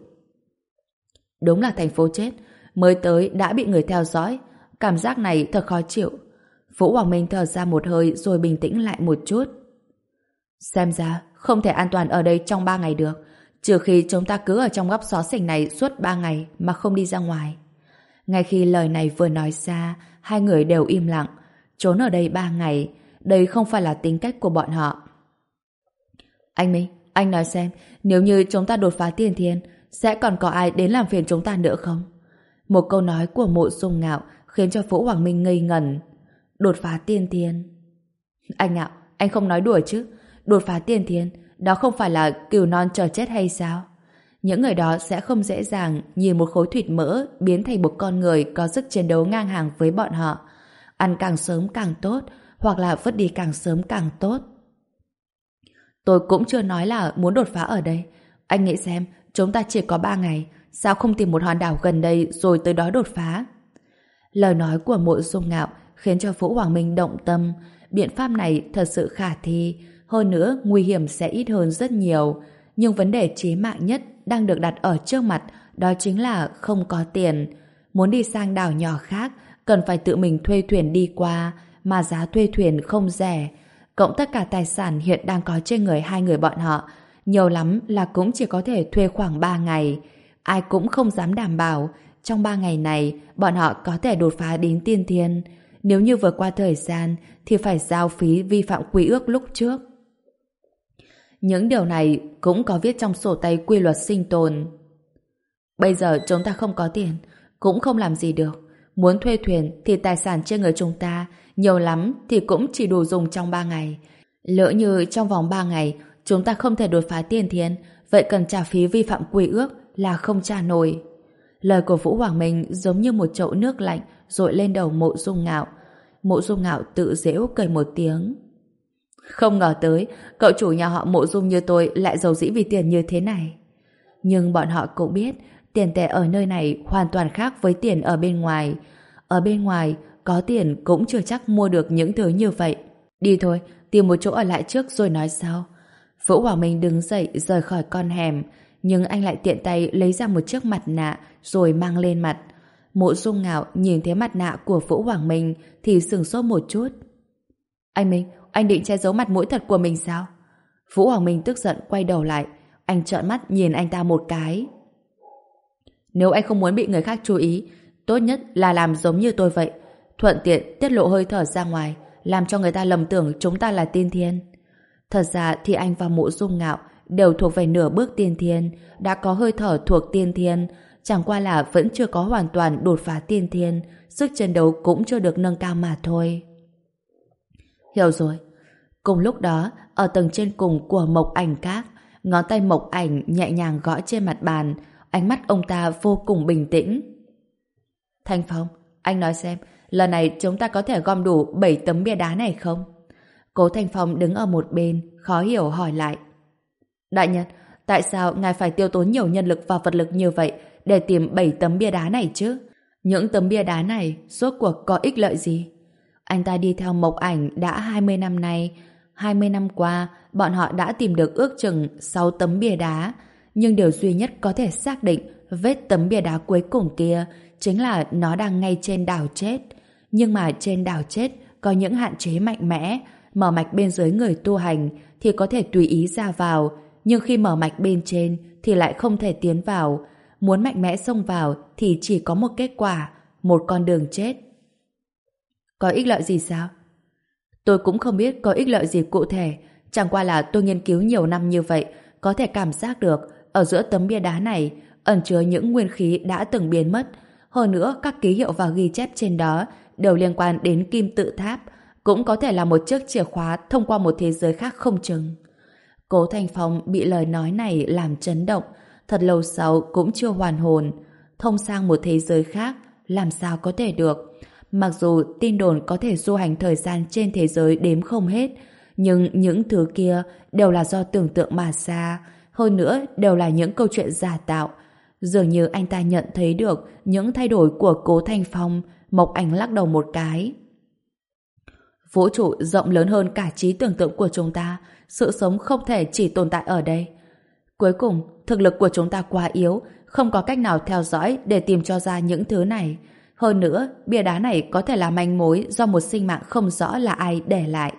Đúng là thành phố chết, mới tới đã bị người theo dõi, cảm giác này thật khó chịu. Vũ Hoàng Minh thở ra một hơi rồi bình tĩnh lại một chút. Xem ra không thể an toàn ở đây trong ba ngày được, trừ khi chúng ta cứ ở trong góc xó xỉnh này suốt ba ngày mà không đi ra ngoài. Ngay khi lời này vừa nói ra, hai người đều im lặng. Trốn ở đây ba ngày, đây không phải là tính cách của bọn họ. Anh Minh, anh nói xem, nếu như chúng ta đột phá tiên thiên, sẽ còn có ai đến làm phiền chúng ta nữa không? Một câu nói của Mộ Dung Ngạo khiến cho Vũ Hoàng Minh ngây ngẩn. Đột phá tiên thiên? Anh Ngạo, anh không nói đùa chứ? Đột phá tiên thiên, đó không phải là cừu non chờ chết hay sao? Những người đó sẽ không dễ dàng nhìn một khối thịt mỡ biến thành một con người có sức chiến đấu ngang hàng với bọn họ. Ăn càng sớm càng tốt, hoặc là vứt đi càng sớm càng tốt. Tôi cũng chưa nói là muốn đột phá ở đây. Anh nghĩ xem, chúng ta chỉ có ba ngày, sao không tìm một hòn đảo gần đây rồi tới đó đột phá? Lời nói của Mộ Dung Ngạo khiến cho Vũ Hoàng Minh động tâm. Biện pháp này thật sự khả thi, hơn nữa nguy hiểm sẽ ít hơn rất nhiều. Nhưng vấn đề chí mạng nhất đang được đặt ở trước mặt, đó chính là không có tiền. Muốn đi sang đảo nhỏ khác, cần phải tự mình thuê thuyền đi qua, mà giá thuê thuyền không rẻ. Cộng tất cả tài sản hiện đang có trên người hai người bọn họ, nhiều lắm là cũng chỉ có thể thuê khoảng ba ngày. Ai cũng không dám đảm bảo trong ba ngày này bọn họ có thể đột phá đến tiên thiên. Nếu như vượt qua thời gian thì phải giao phí vi phạm quy ước lúc trước. Những điều này cũng có viết trong sổ tay quy luật sinh tồn. Bây giờ chúng ta không có tiền, cũng không làm gì được. Muốn thuê thuyền thì tài sản trên người chúng ta nhiều lắm thì cũng chỉ đủ dùng trong ba ngày. Lỡ như trong vòng ba ngày chúng ta không thể đột phá tiên thiên, vậy cần trả phí vi phạm quy ước là không trả nổi. Lời của Vũ Hoàng Minh giống như một chậu nước lạnh dội lên đầu Mộ Dung Ngạo. Mộ Dung Ngạo tự giễu cười một tiếng. Không ngờ tới cậu chủ nhà họ Mộ Dung như tôi lại giàu dĩ vì tiền như thế này. Nhưng bọn họ cũng biết tiền tệ ở nơi này hoàn toàn khác với tiền ở bên ngoài. Ở bên ngoài có tiền cũng chưa chắc mua được những thứ như vậy. Đi thôi, tìm một chỗ ở lại trước rồi nói sau. Vũ Hoàng Minh đứng dậy rời khỏi con hẻm, nhưng anh lại tiện tay lấy ra một chiếc mặt nạ rồi mang lên mặt. Mộ Dung Ngạo nhìn thấy mặt nạ của Vũ Hoàng Minh thì sửng sốt một chút. Anh Minh, anh định che giấu mặt mũi thật của mình sao? Vũ Hoàng Minh tức giận quay đầu lại. Anh trợn mắt nhìn anh ta một cái. Nếu anh không muốn bị người khác chú ý, tốt nhất là làm giống như tôi vậy, thuận tiện tiết lộ hơi thở ra ngoài, làm cho người ta lầm tưởng chúng ta là tiên thiên. Thật ra thì anh và Mộ Dung Ngạo đều thuộc về nửa bước tiên thiên, đã có hơi thở thuộc tiên thiên, chẳng qua là vẫn chưa có hoàn toàn đột phá tiên thiên, sức chiến đấu cũng chưa được nâng cao mà thôi. Hiểu rồi. Cùng lúc đó, ở tầng trên cùng của Mộc Ảnh Các, ngón tay Mộc Ảnh nhẹ nhàng gõ trên mặt bàn, ánh mắt ông ta vô cùng bình tĩnh. Thanh Phong, anh nói xem, lần này chúng ta có thể gom đủ bảy tấm bia đá này không? Cố Thanh Phong đứng ở một bên, khó hiểu hỏi lại. Đại nhân, tại sao ngài phải tiêu tốn nhiều nhân lực và vật lực như vậy để tìm bảy tấm bia đá này chứ? Những tấm bia đá này rốt cuộc có ích lợi gì? Anh ta đi theo Mộc Ảnh đã hai mươi năm nay. hai mươi năm qua, bọn họ đã tìm được ước chừng sáu tấm bia đá. Nhưng điều duy nhất có thể xác định vết tấm bia đá cuối cùng kia chính là nó đang ngay trên đảo chết. Nhưng mà trên đảo chết có những hạn chế mạnh mẽ. Mở mạch bên dưới người tu hành thì có thể tùy ý ra vào, nhưng khi mở mạch bên trên thì lại không thể tiến vào. Muốn mạnh mẽ xông vào thì chỉ có một kết quả, một con đường chết. Có ích lợi gì sao? Tôi cũng không biết có ích lợi gì cụ thể, chẳng qua là tôi nghiên cứu nhiều năm như vậy, có thể cảm giác được ở giữa tấm bia đá này ẩn chứa những nguyên khí đã từng biến mất. Hơn nữa, các ký hiệu và ghi chép trên đó đều liên quan đến kim tự tháp, cũng có thể là một chiếc chìa khóa thông qua một thế giới khác không chừng. Cố Thanh Phong bị lời nói này làm chấn động, thật lâu sau cũng chưa hoàn hồn. Thông sang một thế giới khác, làm sao có thể được? Mặc dù tin đồn có thể du hành thời gian trên thế giới đếm không hết, nhưng những thứ kia đều là do tưởng tượng mà ra, hơn nữa đều là những câu chuyện giả tạo. Dường như anh ta nhận thấy được những thay đổi của Cố Thanh Phong. Mộc Ảnh lắc đầu một cái. Vũ trụ rộng lớn hơn cả trí tưởng tượng của chúng ta, sự sống không thể chỉ tồn tại ở đây. Cuối cùng, thực lực của chúng ta quá yếu, không có cách nào theo dõi để tìm cho ra những thứ này. Hơn nữa, bia đá này có thể là manh mối do một sinh mạng không rõ là ai để lại.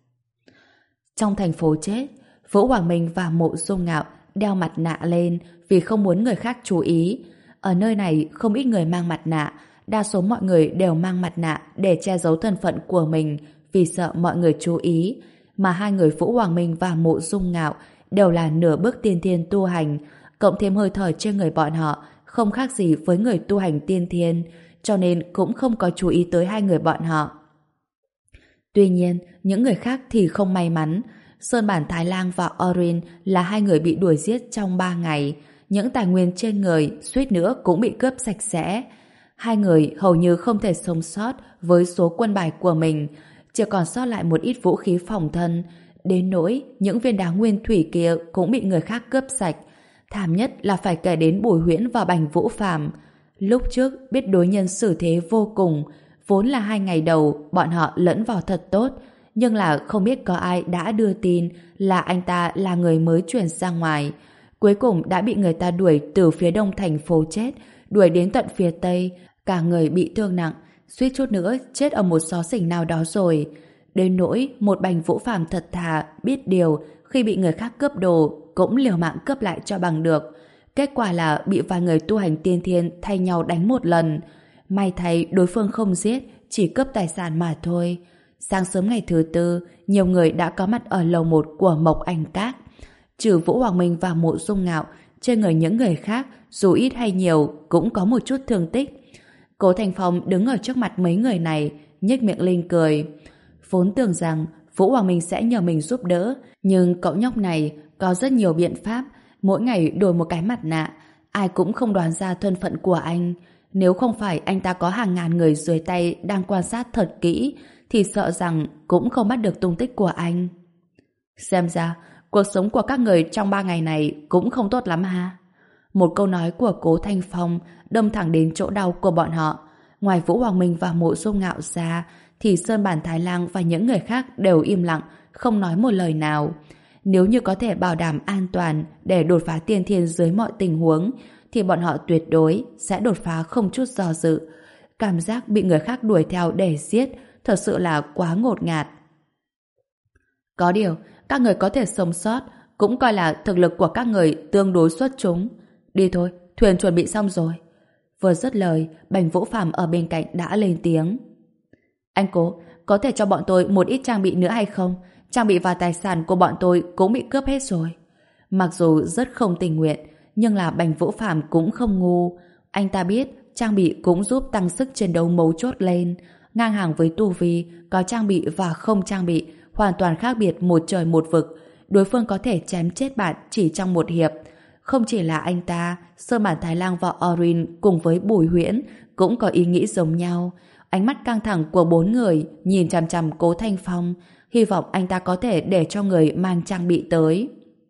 Trong thành phố chết, Vũ Hoàng Minh và Mộ Dung Ngạo đeo mặt nạ lên vì không muốn người khác chú ý. Ở nơi này không ít người mang mặt nạ, đa số mọi người đều mang mặt nạ để che giấu thân phận của mình vì sợ mọi người chú ý. Mà hai người Vũ Hoàng Minh và Mộ Dung Ngạo đều là nửa bước tiên thiên tu hành, cộng thêm hơi thở trên người bọn họ không khác gì với người tu hành tiên thiên, cho nên cũng không có chú ý tới hai người bọn họ. Tuy nhiên, những người khác thì không may mắn. Sơn Bản Thái Lang và Orin là hai người bị đuổi giết trong ba ngày. Những tài nguyên trên người suýt nữa cũng bị cướp sạch sẽ. Hai người hầu như không thể sống sót với số quân bài của mình, chỉ còn sót lại một ít vũ khí phòng thân. Đến nỗi những viên đá nguyên thủy kia cũng bị người khác cướp sạch. Thảm nhất là phải kể đến Bùi Huyễn và Bành Vũ Phàm. Lúc trước biết đối nhân xử thế vô cùng, vốn là hai ngày đầu bọn họ lẫn vào thật tốt, nhưng là không biết có ai đã đưa tin là anh ta là người mới chuyển ra ngoài. Cuối cùng đã bị người ta đuổi từ phía đông thành phố chết, đuổi đến tận phía tây, cả người bị thương nặng, suýt chút nữa chết ở một xó xỉnh nào đó rồi. Đến nỗi một Bành Vũ Phàm thật thà, biết điều, khi bị người khác cướp đồ cũng liều mạng cướp lại cho bằng được. Kết quả là bị vài người tu hành tiên thiên thay nhau đánh một lần. May thay đối phương không giết, chỉ cướp tài sản mà thôi. Sáng sớm ngày thứ tư, nhiều người đã có mặt ở lầu một của Mộc Anh Các. Trừ Vũ Hoàng Minh và Mộ Dung Ngạo, trên người những người khác, dù ít hay nhiều, cũng có một chút thương tích. Cố Thành Phong đứng ở trước mặt mấy người này, nhếch miệng lên cười. Vốn tưởng rằng Vũ Hoàng Minh sẽ nhờ mình giúp đỡ, nhưng cậu nhóc này có rất nhiều biện pháp, mỗi ngày đổi một cái mặt nạ, ai cũng không đoán ra thân phận của anh. Nếu không phải anh ta có hàng ngàn người dưới tay đang quan sát thật kỹ, thì sợ rằng cũng không bắt được tung tích của anh. Xem ra, cuộc sống của các người trong ba ngày này cũng không tốt lắm ha. Một câu nói của Cố Thanh Phong đâm thẳng đến chỗ đau của bọn họ. Ngoài Vũ Hoàng Minh và Mộ Dung Ngạo ra, thì Sơn Bản Thái Lang và những người khác đều im lặng, không nói một lời nào. Nếu như có thể bảo đảm an toàn để đột phá tiên thiên dưới mọi tình huống, thì bọn họ tuyệt đối sẽ đột phá không chút do dự. Cảm giác bị người khác đuổi theo để giết thật sự là quá ngột ngạt. Có điều, các người có thể sống sót cũng coi là thực lực của các người tương đối xuất chúng. Đi thôi, thuyền chuẩn bị xong rồi. Vừa dứt lời, Bành Vũ Phàm ở bên cạnh đã lên tiếng. Anh Cố, có thể cho bọn tôi một ít trang bị nữa hay không? Trang bị và tài sản của bọn tôi cũng bị cướp hết rồi. Mặc dù rất không tình nguyện, nhưng là Bành Vũ Phàm cũng không ngu. Anh ta biết trang bị cũng giúp tăng sức chiến đấu mấu chốt lên. Ngang hàng với tu vi, có trang bị và không trang bị hoàn toàn khác biệt một trời một vực. Đối phương có thể chém chết bạn chỉ trong một hiệp. Không chỉ là anh ta, Sơn Bản Thái Lang và Orin cùng với Bùi Huyễn cũng có ý nghĩ giống nhau. Ánh mắt căng thẳng của bốn người nhìn chằm chằm Cố Thanh Phong, hy vọng anh ta có thể để cho người mang trang bị tới.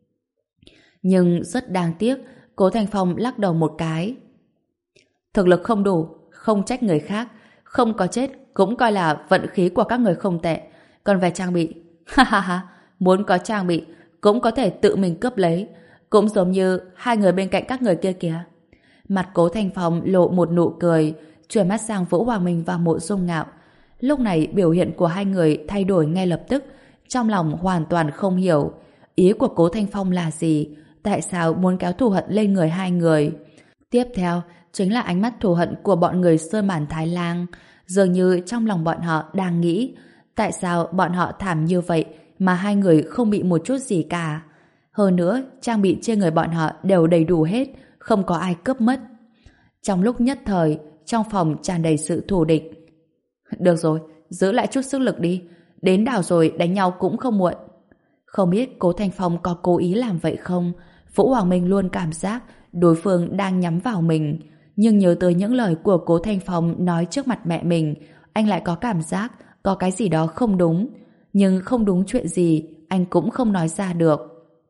Nhưng rất đáng tiếc, Cố Thanh Phong lắc đầu một cái. Thực lực không đủ, không trách người khác, không có chết cũng coi là vận khí của các người không tệ. Còn về trang bị, ha ha ha, muốn có trang bị cũng có thể tự mình cướp lấy, cũng giống như hai người bên cạnh các người kia kìa. Mặt Cố Thanh Phong lộ một nụ cười, chuyển mắt sang Vũ Hoàng Minh và Mộ Dung Ngạo. Lúc này biểu hiện của hai người thay đổi ngay lập tức, trong lòng hoàn toàn không hiểu. Ý của Cố Thanh Phong là gì? Tại sao muốn kéo thù hận lên người hai người? Tiếp theo, chính là ánh mắt thù hận của bọn người Sơn Bản Thái Lang. Dường như trong lòng bọn họ đang nghĩ, tại sao bọn họ thảm như vậy mà hai người không bị một chút gì cả? Hơn nữa, trang bị trên người bọn họ đều đầy đủ hết, không có ai cướp mất. Trong lúc nhất thời, trong phòng tràn đầy sự thù địch. Được rồi, giữ lại chút sức lực đi, đến đảo rồi đánh nhau cũng không muộn. Không biết Cố Thanh Phong có cố ý làm vậy không? Vũ Hoàng Minh luôn cảm giác đối phương đang nhắm vào mình, nhưng nhớ tới những lời của Cố Thanh Phong nói trước mặt mẹ mình, anh lại có cảm giác có cái gì đó không đúng. Nhưng không đúng chuyện gì, anh cũng không nói ra được.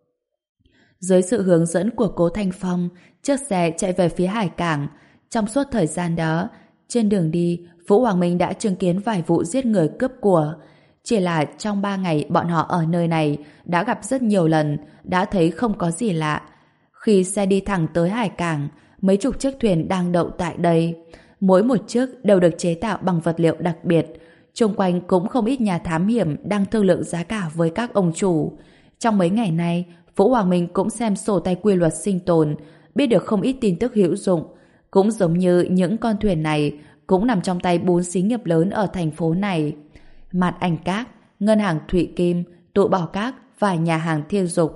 Dưới sự hướng dẫn của Cố Thanh Phong, chiếc xe chạy về phía hải cảng. Trong suốt thời gian đó, trên đường đi, Vũ Hoàng Minh đã chứng kiến vài vụ giết người cướp của. Chỉ là trong ba ngày bọn họ ở nơi này đã gặp rất nhiều lần, đã thấy không có gì lạ. Khi xe đi thẳng tới hải cảng, mấy chục chiếc thuyền đang đậu tại đây. Mỗi một chiếc đều được chế tạo bằng vật liệu đặc biệt. Xung quanh cũng không ít nhà thám hiểm đang thương lượng giá cả với các ông chủ. Trong mấy ngày nay, Vũ Hoàng Minh cũng xem sổ tay quy luật sinh tồn, biết được không ít tin tức hữu dụng. Cũng giống như những con thuyền này cũng nằm trong tay bốn xí nghiệp lớn ở thành phố này. Mạt Ảnh Các, Ngân hàng Thụy Kim, Tụ Bảo Các và nhà hàng Thiên Dục.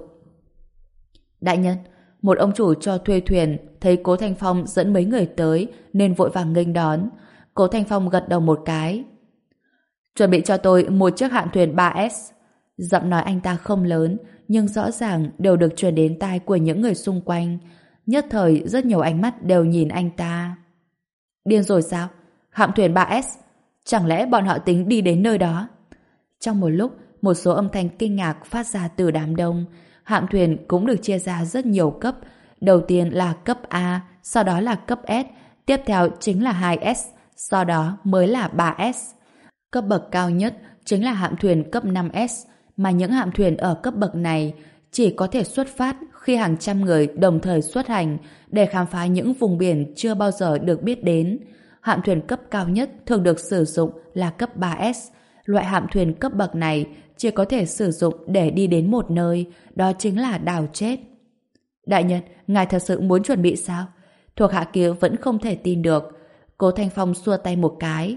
Đại nhân, một ông chủ cho thuê thuyền thấy Cố Thanh Phong dẫn mấy người tới nên vội vàng nghênh đón. Cố Thanh Phong gật đầu một cái. Chuẩn bị cho tôi một chiếc hạm thuyền ba ét. Giọng nói anh ta không lớn, nhưng rõ ràng đều được truyền đến tai của những người xung quanh. Nhất thời rất nhiều ánh mắt đều nhìn anh ta. Điên rồi sao? Hạm thuyền ba ét? Chẳng lẽ bọn họ tính đi đến nơi đó? Trong một lúc, một số âm thanh kinh ngạc phát ra từ đám đông. Hạm thuyền cũng được chia ra rất nhiều cấp. Đầu tiên là cấp A, sau đó là cấp S, tiếp theo chính là hai S, sau đó mới là ba S. Cấp bậc cao nhất chính là hạm thuyền cấp năm S, mà những hạm thuyền ở cấp bậc này chỉ có thể xuất phát khi hàng trăm người đồng thời xuất hành để khám phá những vùng biển chưa bao giờ được biết đến. Hạm thuyền cấp cao nhất thường được sử dụng là cấp ba S. Loại hạm thuyền cấp bậc này chỉ có thể sử dụng để đi đến một nơi, đó chính là đảo chết. Đại nhân, ngài thật sự muốn chuẩn bị sao? Thuộc hạ kia vẫn không thể tin được. Cố Thanh Phong xua tay một cái.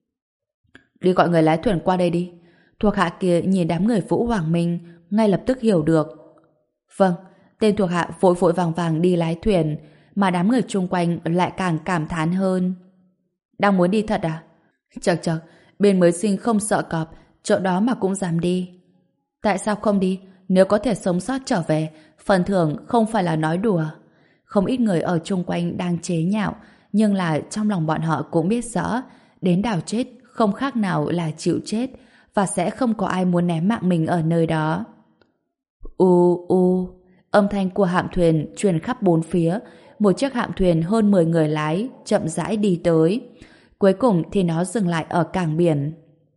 Đi gọi người lái thuyền qua đây đi. Thuộc hạ kia nhìn đám người Vũ Hoàng Minh, ngay lập tức hiểu được. Vâng, tên thuộc hạ vội vội vàng vàng đi lái thuyền, mà đám người chung quanh lại càng cảm thán hơn. Đang muốn đi thật à? Chật chật, bên mới sinh không sợ cọp, chỗ đó mà cũng dám đi. Tại sao không đi? Nếu có thể sống sót trở về, phần thưởng không phải là nói đùa. Không ít người ở chung quanh đang chế nhạo, nhưng là trong lòng bọn họ cũng biết rõ, đến đảo chết không khác nào là chịu chết, và sẽ không có ai muốn ném mạng mình ở nơi đó. U u, âm thanh của hạm thuyền truyền khắp bốn phía. Một chiếc hạm thuyền hơn mười người lái chậm rãi đi tới. Cuối cùng thì nó dừng lại ở cảng biển.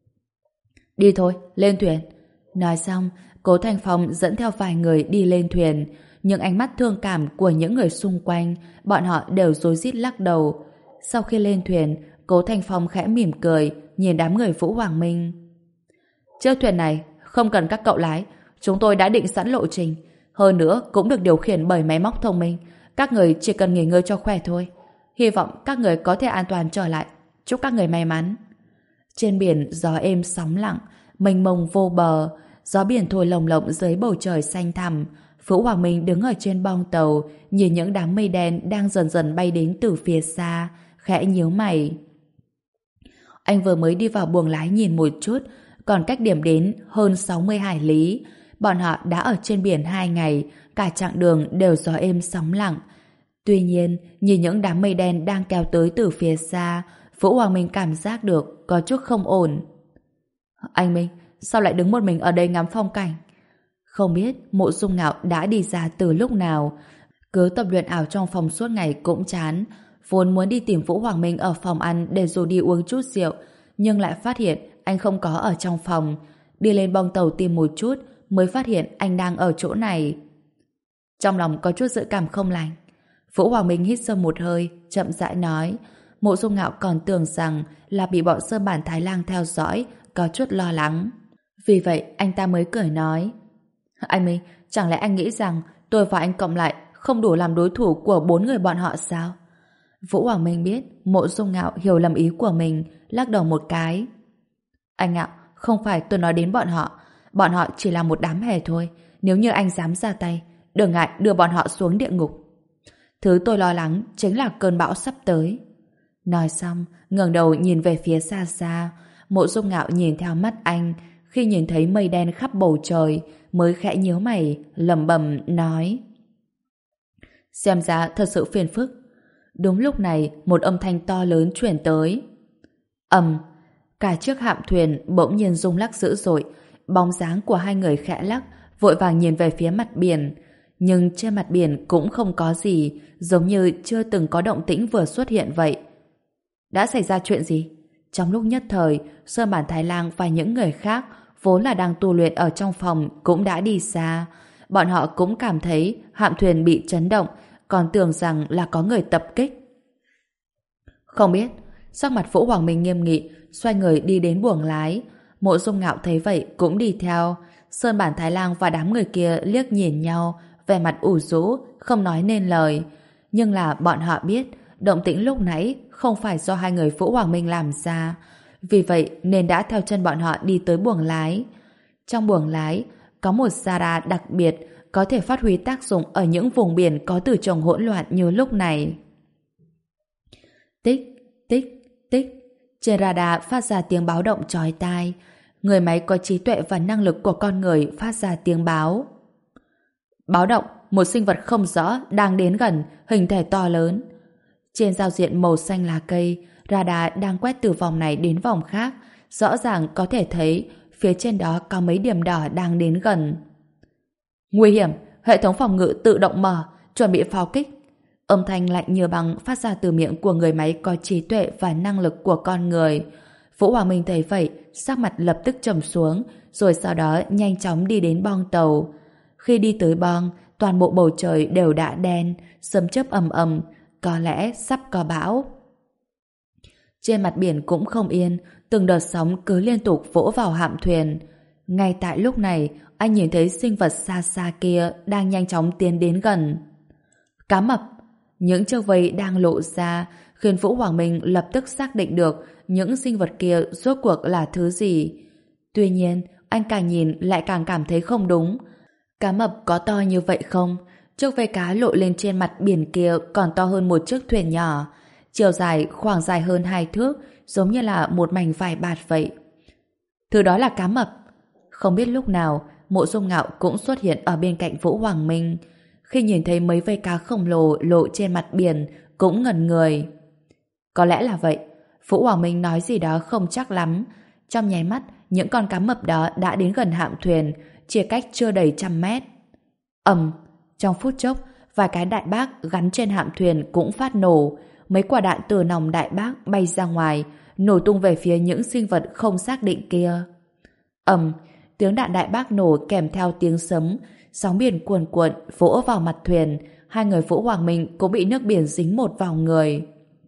Đi thôi, lên thuyền. Nói xong, Cố Thanh Phong dẫn theo vài người đi lên thuyền. Những ánh mắt thương cảm của những người xung quanh, bọn họ đều rối rít lắc đầu. Sau khi lên thuyền, Cố Thanh Phong khẽ mỉm cười, nhìn đám người Vũ Hoàng Minh. Chiếc thuyền này không cần các cậu lái, chúng tôi đã định sẵn lộ trình, hơn nữa cũng được điều khiển bởi máy móc thông minh. Các người chỉ cần nghỉ ngơi cho khỏe thôi. Hy vọng các người có thể an toàn trở lại. Chúc các người may mắn. Trên biển gió êm sóng lặng, mênh mông vô bờ, gió biển thổi lồng lộng dưới bầu trời xanh thẳm. Vũ Hoàng Minh đứng ở trên bong tàu, nhìn những đám mây đen đang dần dần bay đến từ phía xa, khẽ nhíu mày. Anh vừa mới đi vào buồng lái nhìn một chút, còn cách điểm đến hơn sáu mươi hải lý. Bọn họ đã ở trên biển hai ngày, cả chặng đường đều gió êm sóng lặng. Tuy nhiên, nhìn những đám mây đen đang kéo tới từ phía xa, Vũ Hoàng Minh cảm giác được có chút không ổn. Anh Minh, sao lại đứng một mình ở đây ngắm phong cảnh? Không biết Mộ Dung Ngạo đã đi ra từ lúc nào. Cứ tập luyện ảo trong phòng suốt ngày cũng chán. Vốn muốn đi tìm Vũ Hoàng Minh ở phòng ăn để rồi đi uống chút rượu, nhưng lại phát hiện anh không có ở trong phòng. Đi lên bong tàu tìm một chút mới phát hiện anh đang ở chỗ này. Trong lòng có chút dự cảm không lành. Vũ Hoàng Minh hít sâu một hơi, chậm rãi nói. Mộ Dung Ngạo còn tưởng rằng là bị bọn Sơn Bản Thái Lang theo dõi, có chút lo lắng. Vì vậy anh ta mới cười nói: Anh Minh, chẳng lẽ anh nghĩ rằng tôi và anh cộng lại không đủ làm đối thủ của bốn người bọn họ sao? Vũ Hoàng Minh biết Mộ Dung Ngạo hiểu lầm ý của mình, lắc đầu một cái. Anh Ngạo, không phải tôi nói đến bọn họ. Bọn họ chỉ là một đám hề thôi. Nếu như anh dám ra tay, đừng ngại đưa bọn họ xuống địa ngục. Thứ tôi lo lắng chính là cơn bão sắp tới. Nói xong, ngẩng đầu nhìn về phía xa xa. Mộ Dung Ngạo nhìn theo mắt anh, khi nhìn thấy mây đen khắp bầu trời, mới khẽ nhíu mày, lẩm bẩm nói: Xem ra thật sự phiền phức. Đúng lúc này, một âm thanh to lớn truyền tới. Ầm, cả chiếc hạm thuyền bỗng nhiên rung lắc dữ dội, bóng dáng của hai người khẽ lắc, vội vàng nhìn về phía mặt biển. Nhưng trên mặt biển cũng không có gì, giống như chưa từng có động tĩnh vừa xuất hiện vậy. Đã xảy ra chuyện gì? Trong lúc nhất thời, Sơn Bản Thái Lang và những người khác vốn là đang tu luyện ở trong phòng cũng đã đi xa. Bọn họ cũng cảm thấy hạm thuyền bị chấn động, còn tưởng rằng là có người tập kích. Không biết. Sắc mặt Vũ Hoàng Minh nghiêm nghị, xoay người đi đến buồng lái. Mộ Dung Ngạo thấy vậy cũng đi theo. Sơn Bản Thái Lang và đám người kia liếc nhìn nhau, vẻ mặt ủ rũ, không nói nên lời. Nhưng là bọn họ biết động tĩnh lúc nãy không phải do hai người Vũ Hoàng Minh làm ra. Vì vậy nên đã theo chân bọn họ đi tới buồng lái. Trong buồng lái có một radar đặc biệt có thể phát huy tác dụng ở những vùng biển có từ trồng hỗn loạn như lúc này. Tích, tích, tích. Trên radar phát ra tiếng báo động chói tai. Người máy có trí tuệ và năng lực của con người phát ra tiếng báo. Báo động, một sinh vật không rõ đang đến gần, hình thể to lớn. Trên giao diện màu xanh lá cây, radar đang quét từ vòng này đến vòng khác, rõ ràng có thể thấy phía trên đó có mấy điểm đỏ đang đến gần. Nguy hiểm, hệ thống phòng ngự tự động mở, chuẩn bị pháo kích. Âm thanh lạnh như băng phát ra từ miệng của người máy có trí tuệ và năng lực của con người. Vũ Hoàng Minh thấy vậy, sắc mặt lập tức trầm xuống, rồi sau đó nhanh chóng đi đến boong tàu. Khi đi tới boong, toàn bộ bầu trời đều đã đen, sấm chớp ầm ầm, có lẽ sắp có bão. Trên mặt biển cũng không yên, từng đợt sóng cứ liên tục vỗ vào hạm thuyền. Ngay tại lúc này, anh nhìn thấy sinh vật xa xa kia đang nhanh chóng tiến đến gần. Cá mập! Những chiếc vây đang lộ ra khiến Vũ Hoàng Minh lập tức xác định được những sinh vật kia rốt cuộc là thứ gì. Tuy nhiên, anh càng nhìn lại càng cảm thấy không đúng. Cá mập có to như vậy không? Chiếc vây cá lộ lên trên mặt biển kia còn to hơn một chiếc thuyền nhỏ. Chiều dài khoảng dài hơn hai thước, giống như là một mảnh vải bạt vậy. Thứ đó là cá mập. Không biết lúc nào, Mộ Dung Ngạo cũng xuất hiện ở bên cạnh Vũ Hoàng Minh. Khi nhìn thấy mấy vây cá khổng lồ lộ trên mặt biển, cũng ngẩn người. Có lẽ là vậy. Vũ Hoàng Minh nói gì đó không chắc lắm. Trong nháy mắt, những con cá mập đó đã đến gần hạm thuyền, chia cách chưa đầy trăm mét. Ầm, trong phút chốc, vài cái đại bác gắn trên hạm thuyền cũng phát nổ. Mấy quả đạn từ nòng đại bác bay ra ngoài, nổ tung về phía những sinh vật không xác định kia. Ầm, tiếng đạn đại bác nổ kèm theo tiếng sấm, sóng biển cuồn cuộn vỗ vào mặt thuyền. Hai người Vũ Hoàng Minh cũng bị nước biển dính một vào người.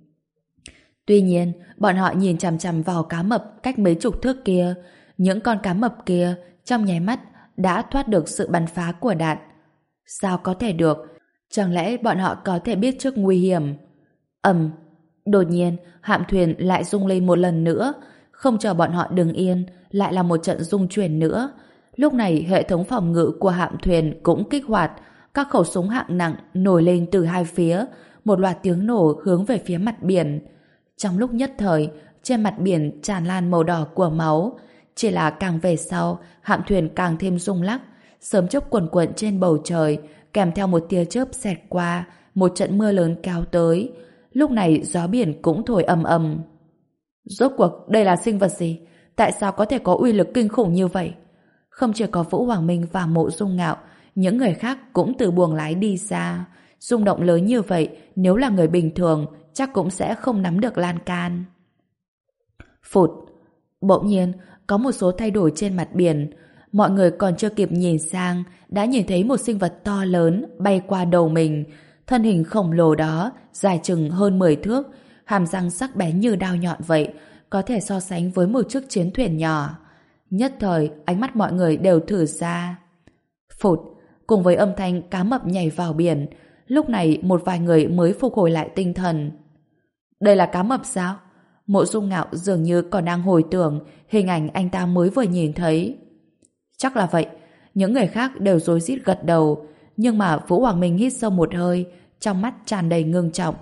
Tuy nhiên, bọn họ nhìn chằm chằm vào cá mập cách mấy chục thước kia. Những con cá mập kia trong nháy mắt đã thoát được sự bắn phá của đạn. Sao có thể được? Chẳng lẽ bọn họ có thể biết trước nguy hiểm? Ầm, đột nhiên hạm thuyền lại rung lên một lần nữa. Không chờ bọn họ đứng yên, lại là một trận rung chuyển nữa. Lúc này hệ thống phòng ngự của hạm thuyền cũng kích hoạt. Các khẩu súng hạng nặng nổi lên từ hai phía, một loạt tiếng nổ hướng về phía mặt biển. Trong lúc nhất thời, trên mặt biển tràn lan màu đỏ của máu. Chỉ là càng về sau, hạm thuyền càng thêm rung lắc, sớm chớp quần quần trên bầu trời, kèm theo một tia chớp xẹt qua, một trận mưa lớn kéo tới. Lúc này gió biển cũng thổi ầm ầm. Rốt cuộc đây là sinh vật gì? Tại sao có thể có uy lực kinh khủng như vậy? Không chỉ có Vũ Hoàng Minh và Mộ Dung Ngạo, những người khác cũng từ buồng lái đi ra. Rung động lớn như vậy, nếu là người bình thường, chắc cũng sẽ không nắm được lan can. Phụt! Bỗng nhiên, có một số thay đổi trên mặt biển. Mọi người còn chưa kịp nhìn sang, đã nhìn thấy một sinh vật to lớn bay qua đầu mình. Thân hình khổng lồ đó, dài chừng hơn mười thước, hàm răng sắc bén như đao nhọn vậy, có thể so sánh với một chiếc chiến thuyền nhỏ. Nhất thời, ánh mắt mọi người đều thử ra. Phụt! Cùng với âm thanh cá mập nhảy vào biển, lúc này một vài người mới phục hồi lại tinh thần. Đây là cá mập sao? Mộ Dung Ngạo dường như còn đang hồi tưởng hình ảnh anh ta mới vừa nhìn thấy. Chắc là vậy. Những người khác đều rối rít gật đầu, nhưng mà Vũ Hoàng Minh hít sâu một hơi, trong mắt tràn đầy ngưng trọng.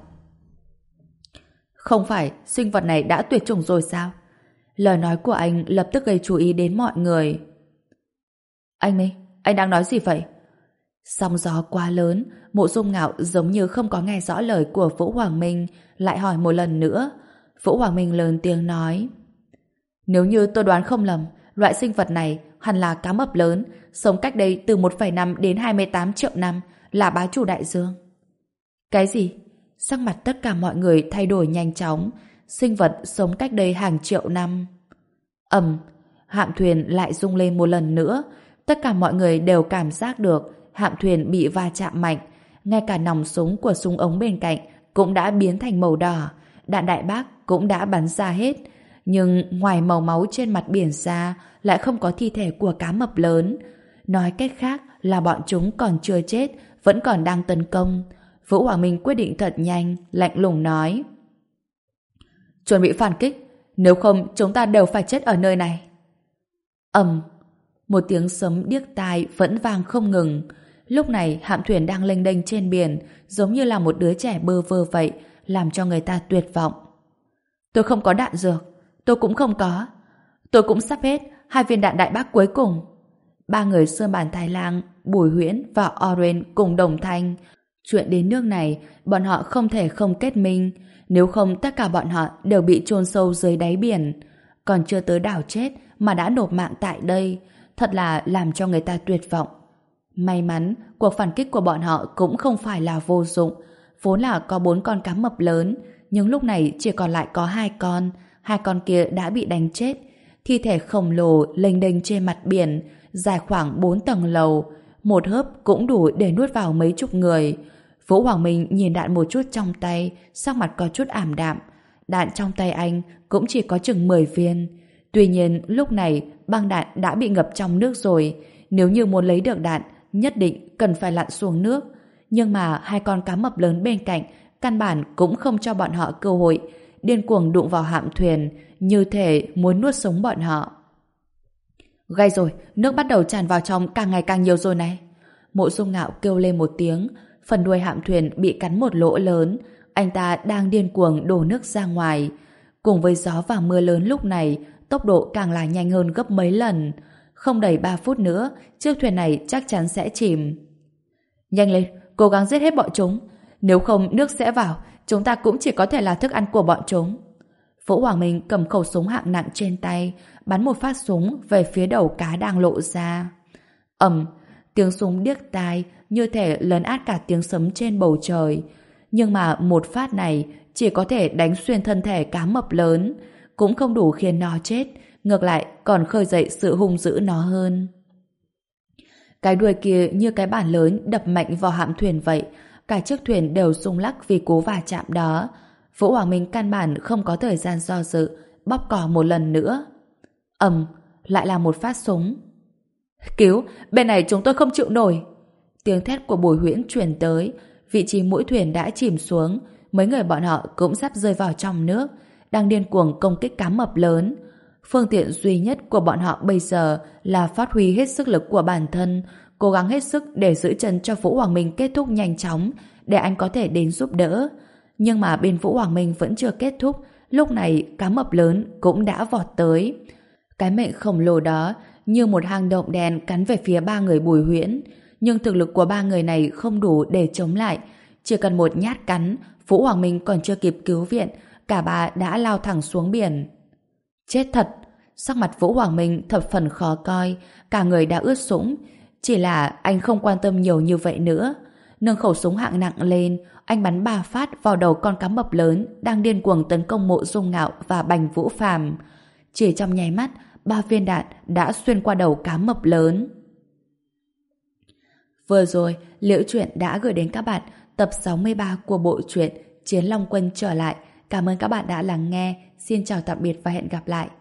Không phải sinh vật này đã tuyệt chủng rồi sao? Lời nói của anh lập tức gây chú ý đến mọi người. Anh Minh, anh đang nói gì vậy? Sóng gió quá lớn, Mộ Dung Ngạo giống như không có nghe rõ lời của Vũ Hoàng Minh, lại hỏi một lần nữa. Vũ Hoàng Minh lớn tiếng nói: Nếu như tôi đoán không lầm, loại sinh vật này hẳn là cá mập lớn, sống cách đây từ một phẩy năm đến hai mươi tám triệu năm, là bá chủ đại dương. Cái gì? Sắc mặt tất cả mọi người thay đổi nhanh chóng. Sinh vật sống cách đây hàng triệu năm. Ầm, hạm thuyền lại rung lên một lần nữa. Tất cả mọi người đều cảm giác được hạm thuyền bị va chạm mạnh. Ngay cả nòng súng của súng ống bên cạnh cũng đã biến thành màu đỏ. Đạn đại bác cũng đã bắn ra hết. Nhưng ngoài màu máu trên mặt biển ra, lại không có thi thể của cá mập lớn. Nói cách khác là bọn chúng còn chưa chết, vẫn còn đang tấn công. Vũ Hoàng Minh quyết định thật nhanh, lạnh lùng nói: Chuẩn bị phản kích, nếu không chúng ta đều phải chết ở nơi này. Ầm, một tiếng sấm điếc tai vẫn vang không ngừng. Lúc này hạm thuyền đang lênh đênh trên biển, giống như là một đứa trẻ bơ vơ vậy, làm cho người ta tuyệt vọng. Tôi không có đạn dược, tôi cũng không có. Tôi cũng sắp hết hai viên đạn đại bác cuối cùng. Ba người Sơn Bản Thái Lang, Bùi Huyễn và Oren cùng đồng thanh. Chuyện đến nước này, bọn họ không thể không kết minh, nếu không tất cả bọn họ đều bị chôn sâu dưới đáy biển. Còn chưa tới đảo chết mà đã nộp mạng tại đây, thật là làm cho người ta tuyệt vọng. May mắn, cuộc phản kích của bọn họ cũng không phải là vô dụng. Vốn là có bốn con cá mập lớn, nhưng lúc này chỉ còn lại có hai con. Hai con kia đã bị đánh chết. Thi thể khổng lồ lênh đênh trên mặt biển, dài khoảng bốn tầng lầu. Một hớp cũng đủ để nuốt vào mấy chục người. Vũ Hoàng Minh nhìn đạn một chút trong tay, sắc mặt có chút ảm đạm. Đạn trong tay anh cũng chỉ có chừng mười viên. Tuy nhiên, lúc này băng đạn đã bị ngập trong nước rồi. Nếu như muốn lấy được đạn, nhất định cần phải lặn xuống nước. Nhưng mà hai con cá mập lớn bên cạnh căn bản cũng không cho bọn họ cơ hội, điên cuồng đụng vào hạm thuyền, như thể muốn nuốt sống bọn họ. Gay rồi, nước bắt đầu tràn vào trong càng ngày càng nhiều rồi này. Mộ Dung Ngạo kêu lên một tiếng, phần đuôi hạm thuyền bị cắn một lỗ lớn, anh ta đang điên cuồng đổ nước ra ngoài. Cùng với gió và mưa lớn lúc này, tốc độ càng là nhanh hơn gấp mấy lần. Không đầy ba phút nữa, chiếc thuyền này chắc chắn sẽ chìm. Nhanh lên, cố gắng giết hết bọn chúng. Nếu không nước sẽ vào, chúng ta cũng chỉ có thể là thức ăn của bọn chúng. Vũ Hoàng Minh cầm khẩu súng hạng nặng trên tay, bắn một phát súng về phía đầu cá đang lộ ra. Ầm, tiếng súng điếc tai như thể lấn át cả tiếng sấm trên bầu trời. Nhưng mà một phát này chỉ có thể đánh xuyên thân thể cá mập lớn, cũng không đủ khiến nó chết, ngược lại còn khơi dậy sự hung dữ nó hơn. Cái đuôi kia như cái bàn lớn đập mạnh vào hạm thuyền vậy, cả chiếc thuyền đều rung lắc vì cú va chạm đó. Vũ Hoàng Minh căn bản không có thời gian do dự, bóp cò một lần nữa. Ầm, lại là một phát súng. Cứu, bên này chúng tôi không chịu nổi. Tiếng thét của Bùi Huyễn truyền tới, vị trí mũi thuyền đã chìm xuống, mấy người bọn họ cũng sắp rơi vào trong nước, đang điên cuồng công kích cá mập lớn. Phương tiện duy nhất của bọn họ bây giờ là phát huy hết sức lực của bản thân, cố gắng hết sức để giữ chân cho Vũ Hoàng Minh kết thúc nhanh chóng, để anh có thể đến giúp đỡ. Nhưng mà bên Vũ Hoàng Minh vẫn chưa kết thúc, lúc này cá mập lớn cũng đã vọt tới. Cái mệnh khổng lồ đó như một hang động đen cắn về phía ba người Bùi Huyễn, nhưng thực lực của ba người này không đủ để chống lại. Chỉ cần một nhát cắn, Vũ Hoàng Minh còn chưa kịp cứu viện, cả ba đã lao thẳng xuống biển. Chết thật! Sắc mặt Vũ Hoàng Minh thập phần khó coi, cả người đã ướt sũng. Chỉ là anh không quan tâm nhiều như vậy nữa. Nâng khẩu súng hạng nặng lên, anh bắn ba phát vào đầu con cá mập lớn đang điên cuồng tấn công Mộ Dung Ngạo và Bành Vũ Phàm. Chỉ trong nháy mắt, ba viên đạn đã xuyên qua đầu cá mập lớn. Vừa rồi, Liễu Chuyện đã gửi đến các bạn tập sáu mươi ba của bộ truyện Chiến Long Quân trở lại. Cảm ơn các bạn đã lắng nghe. Xin chào tạm biệt và hẹn gặp lại.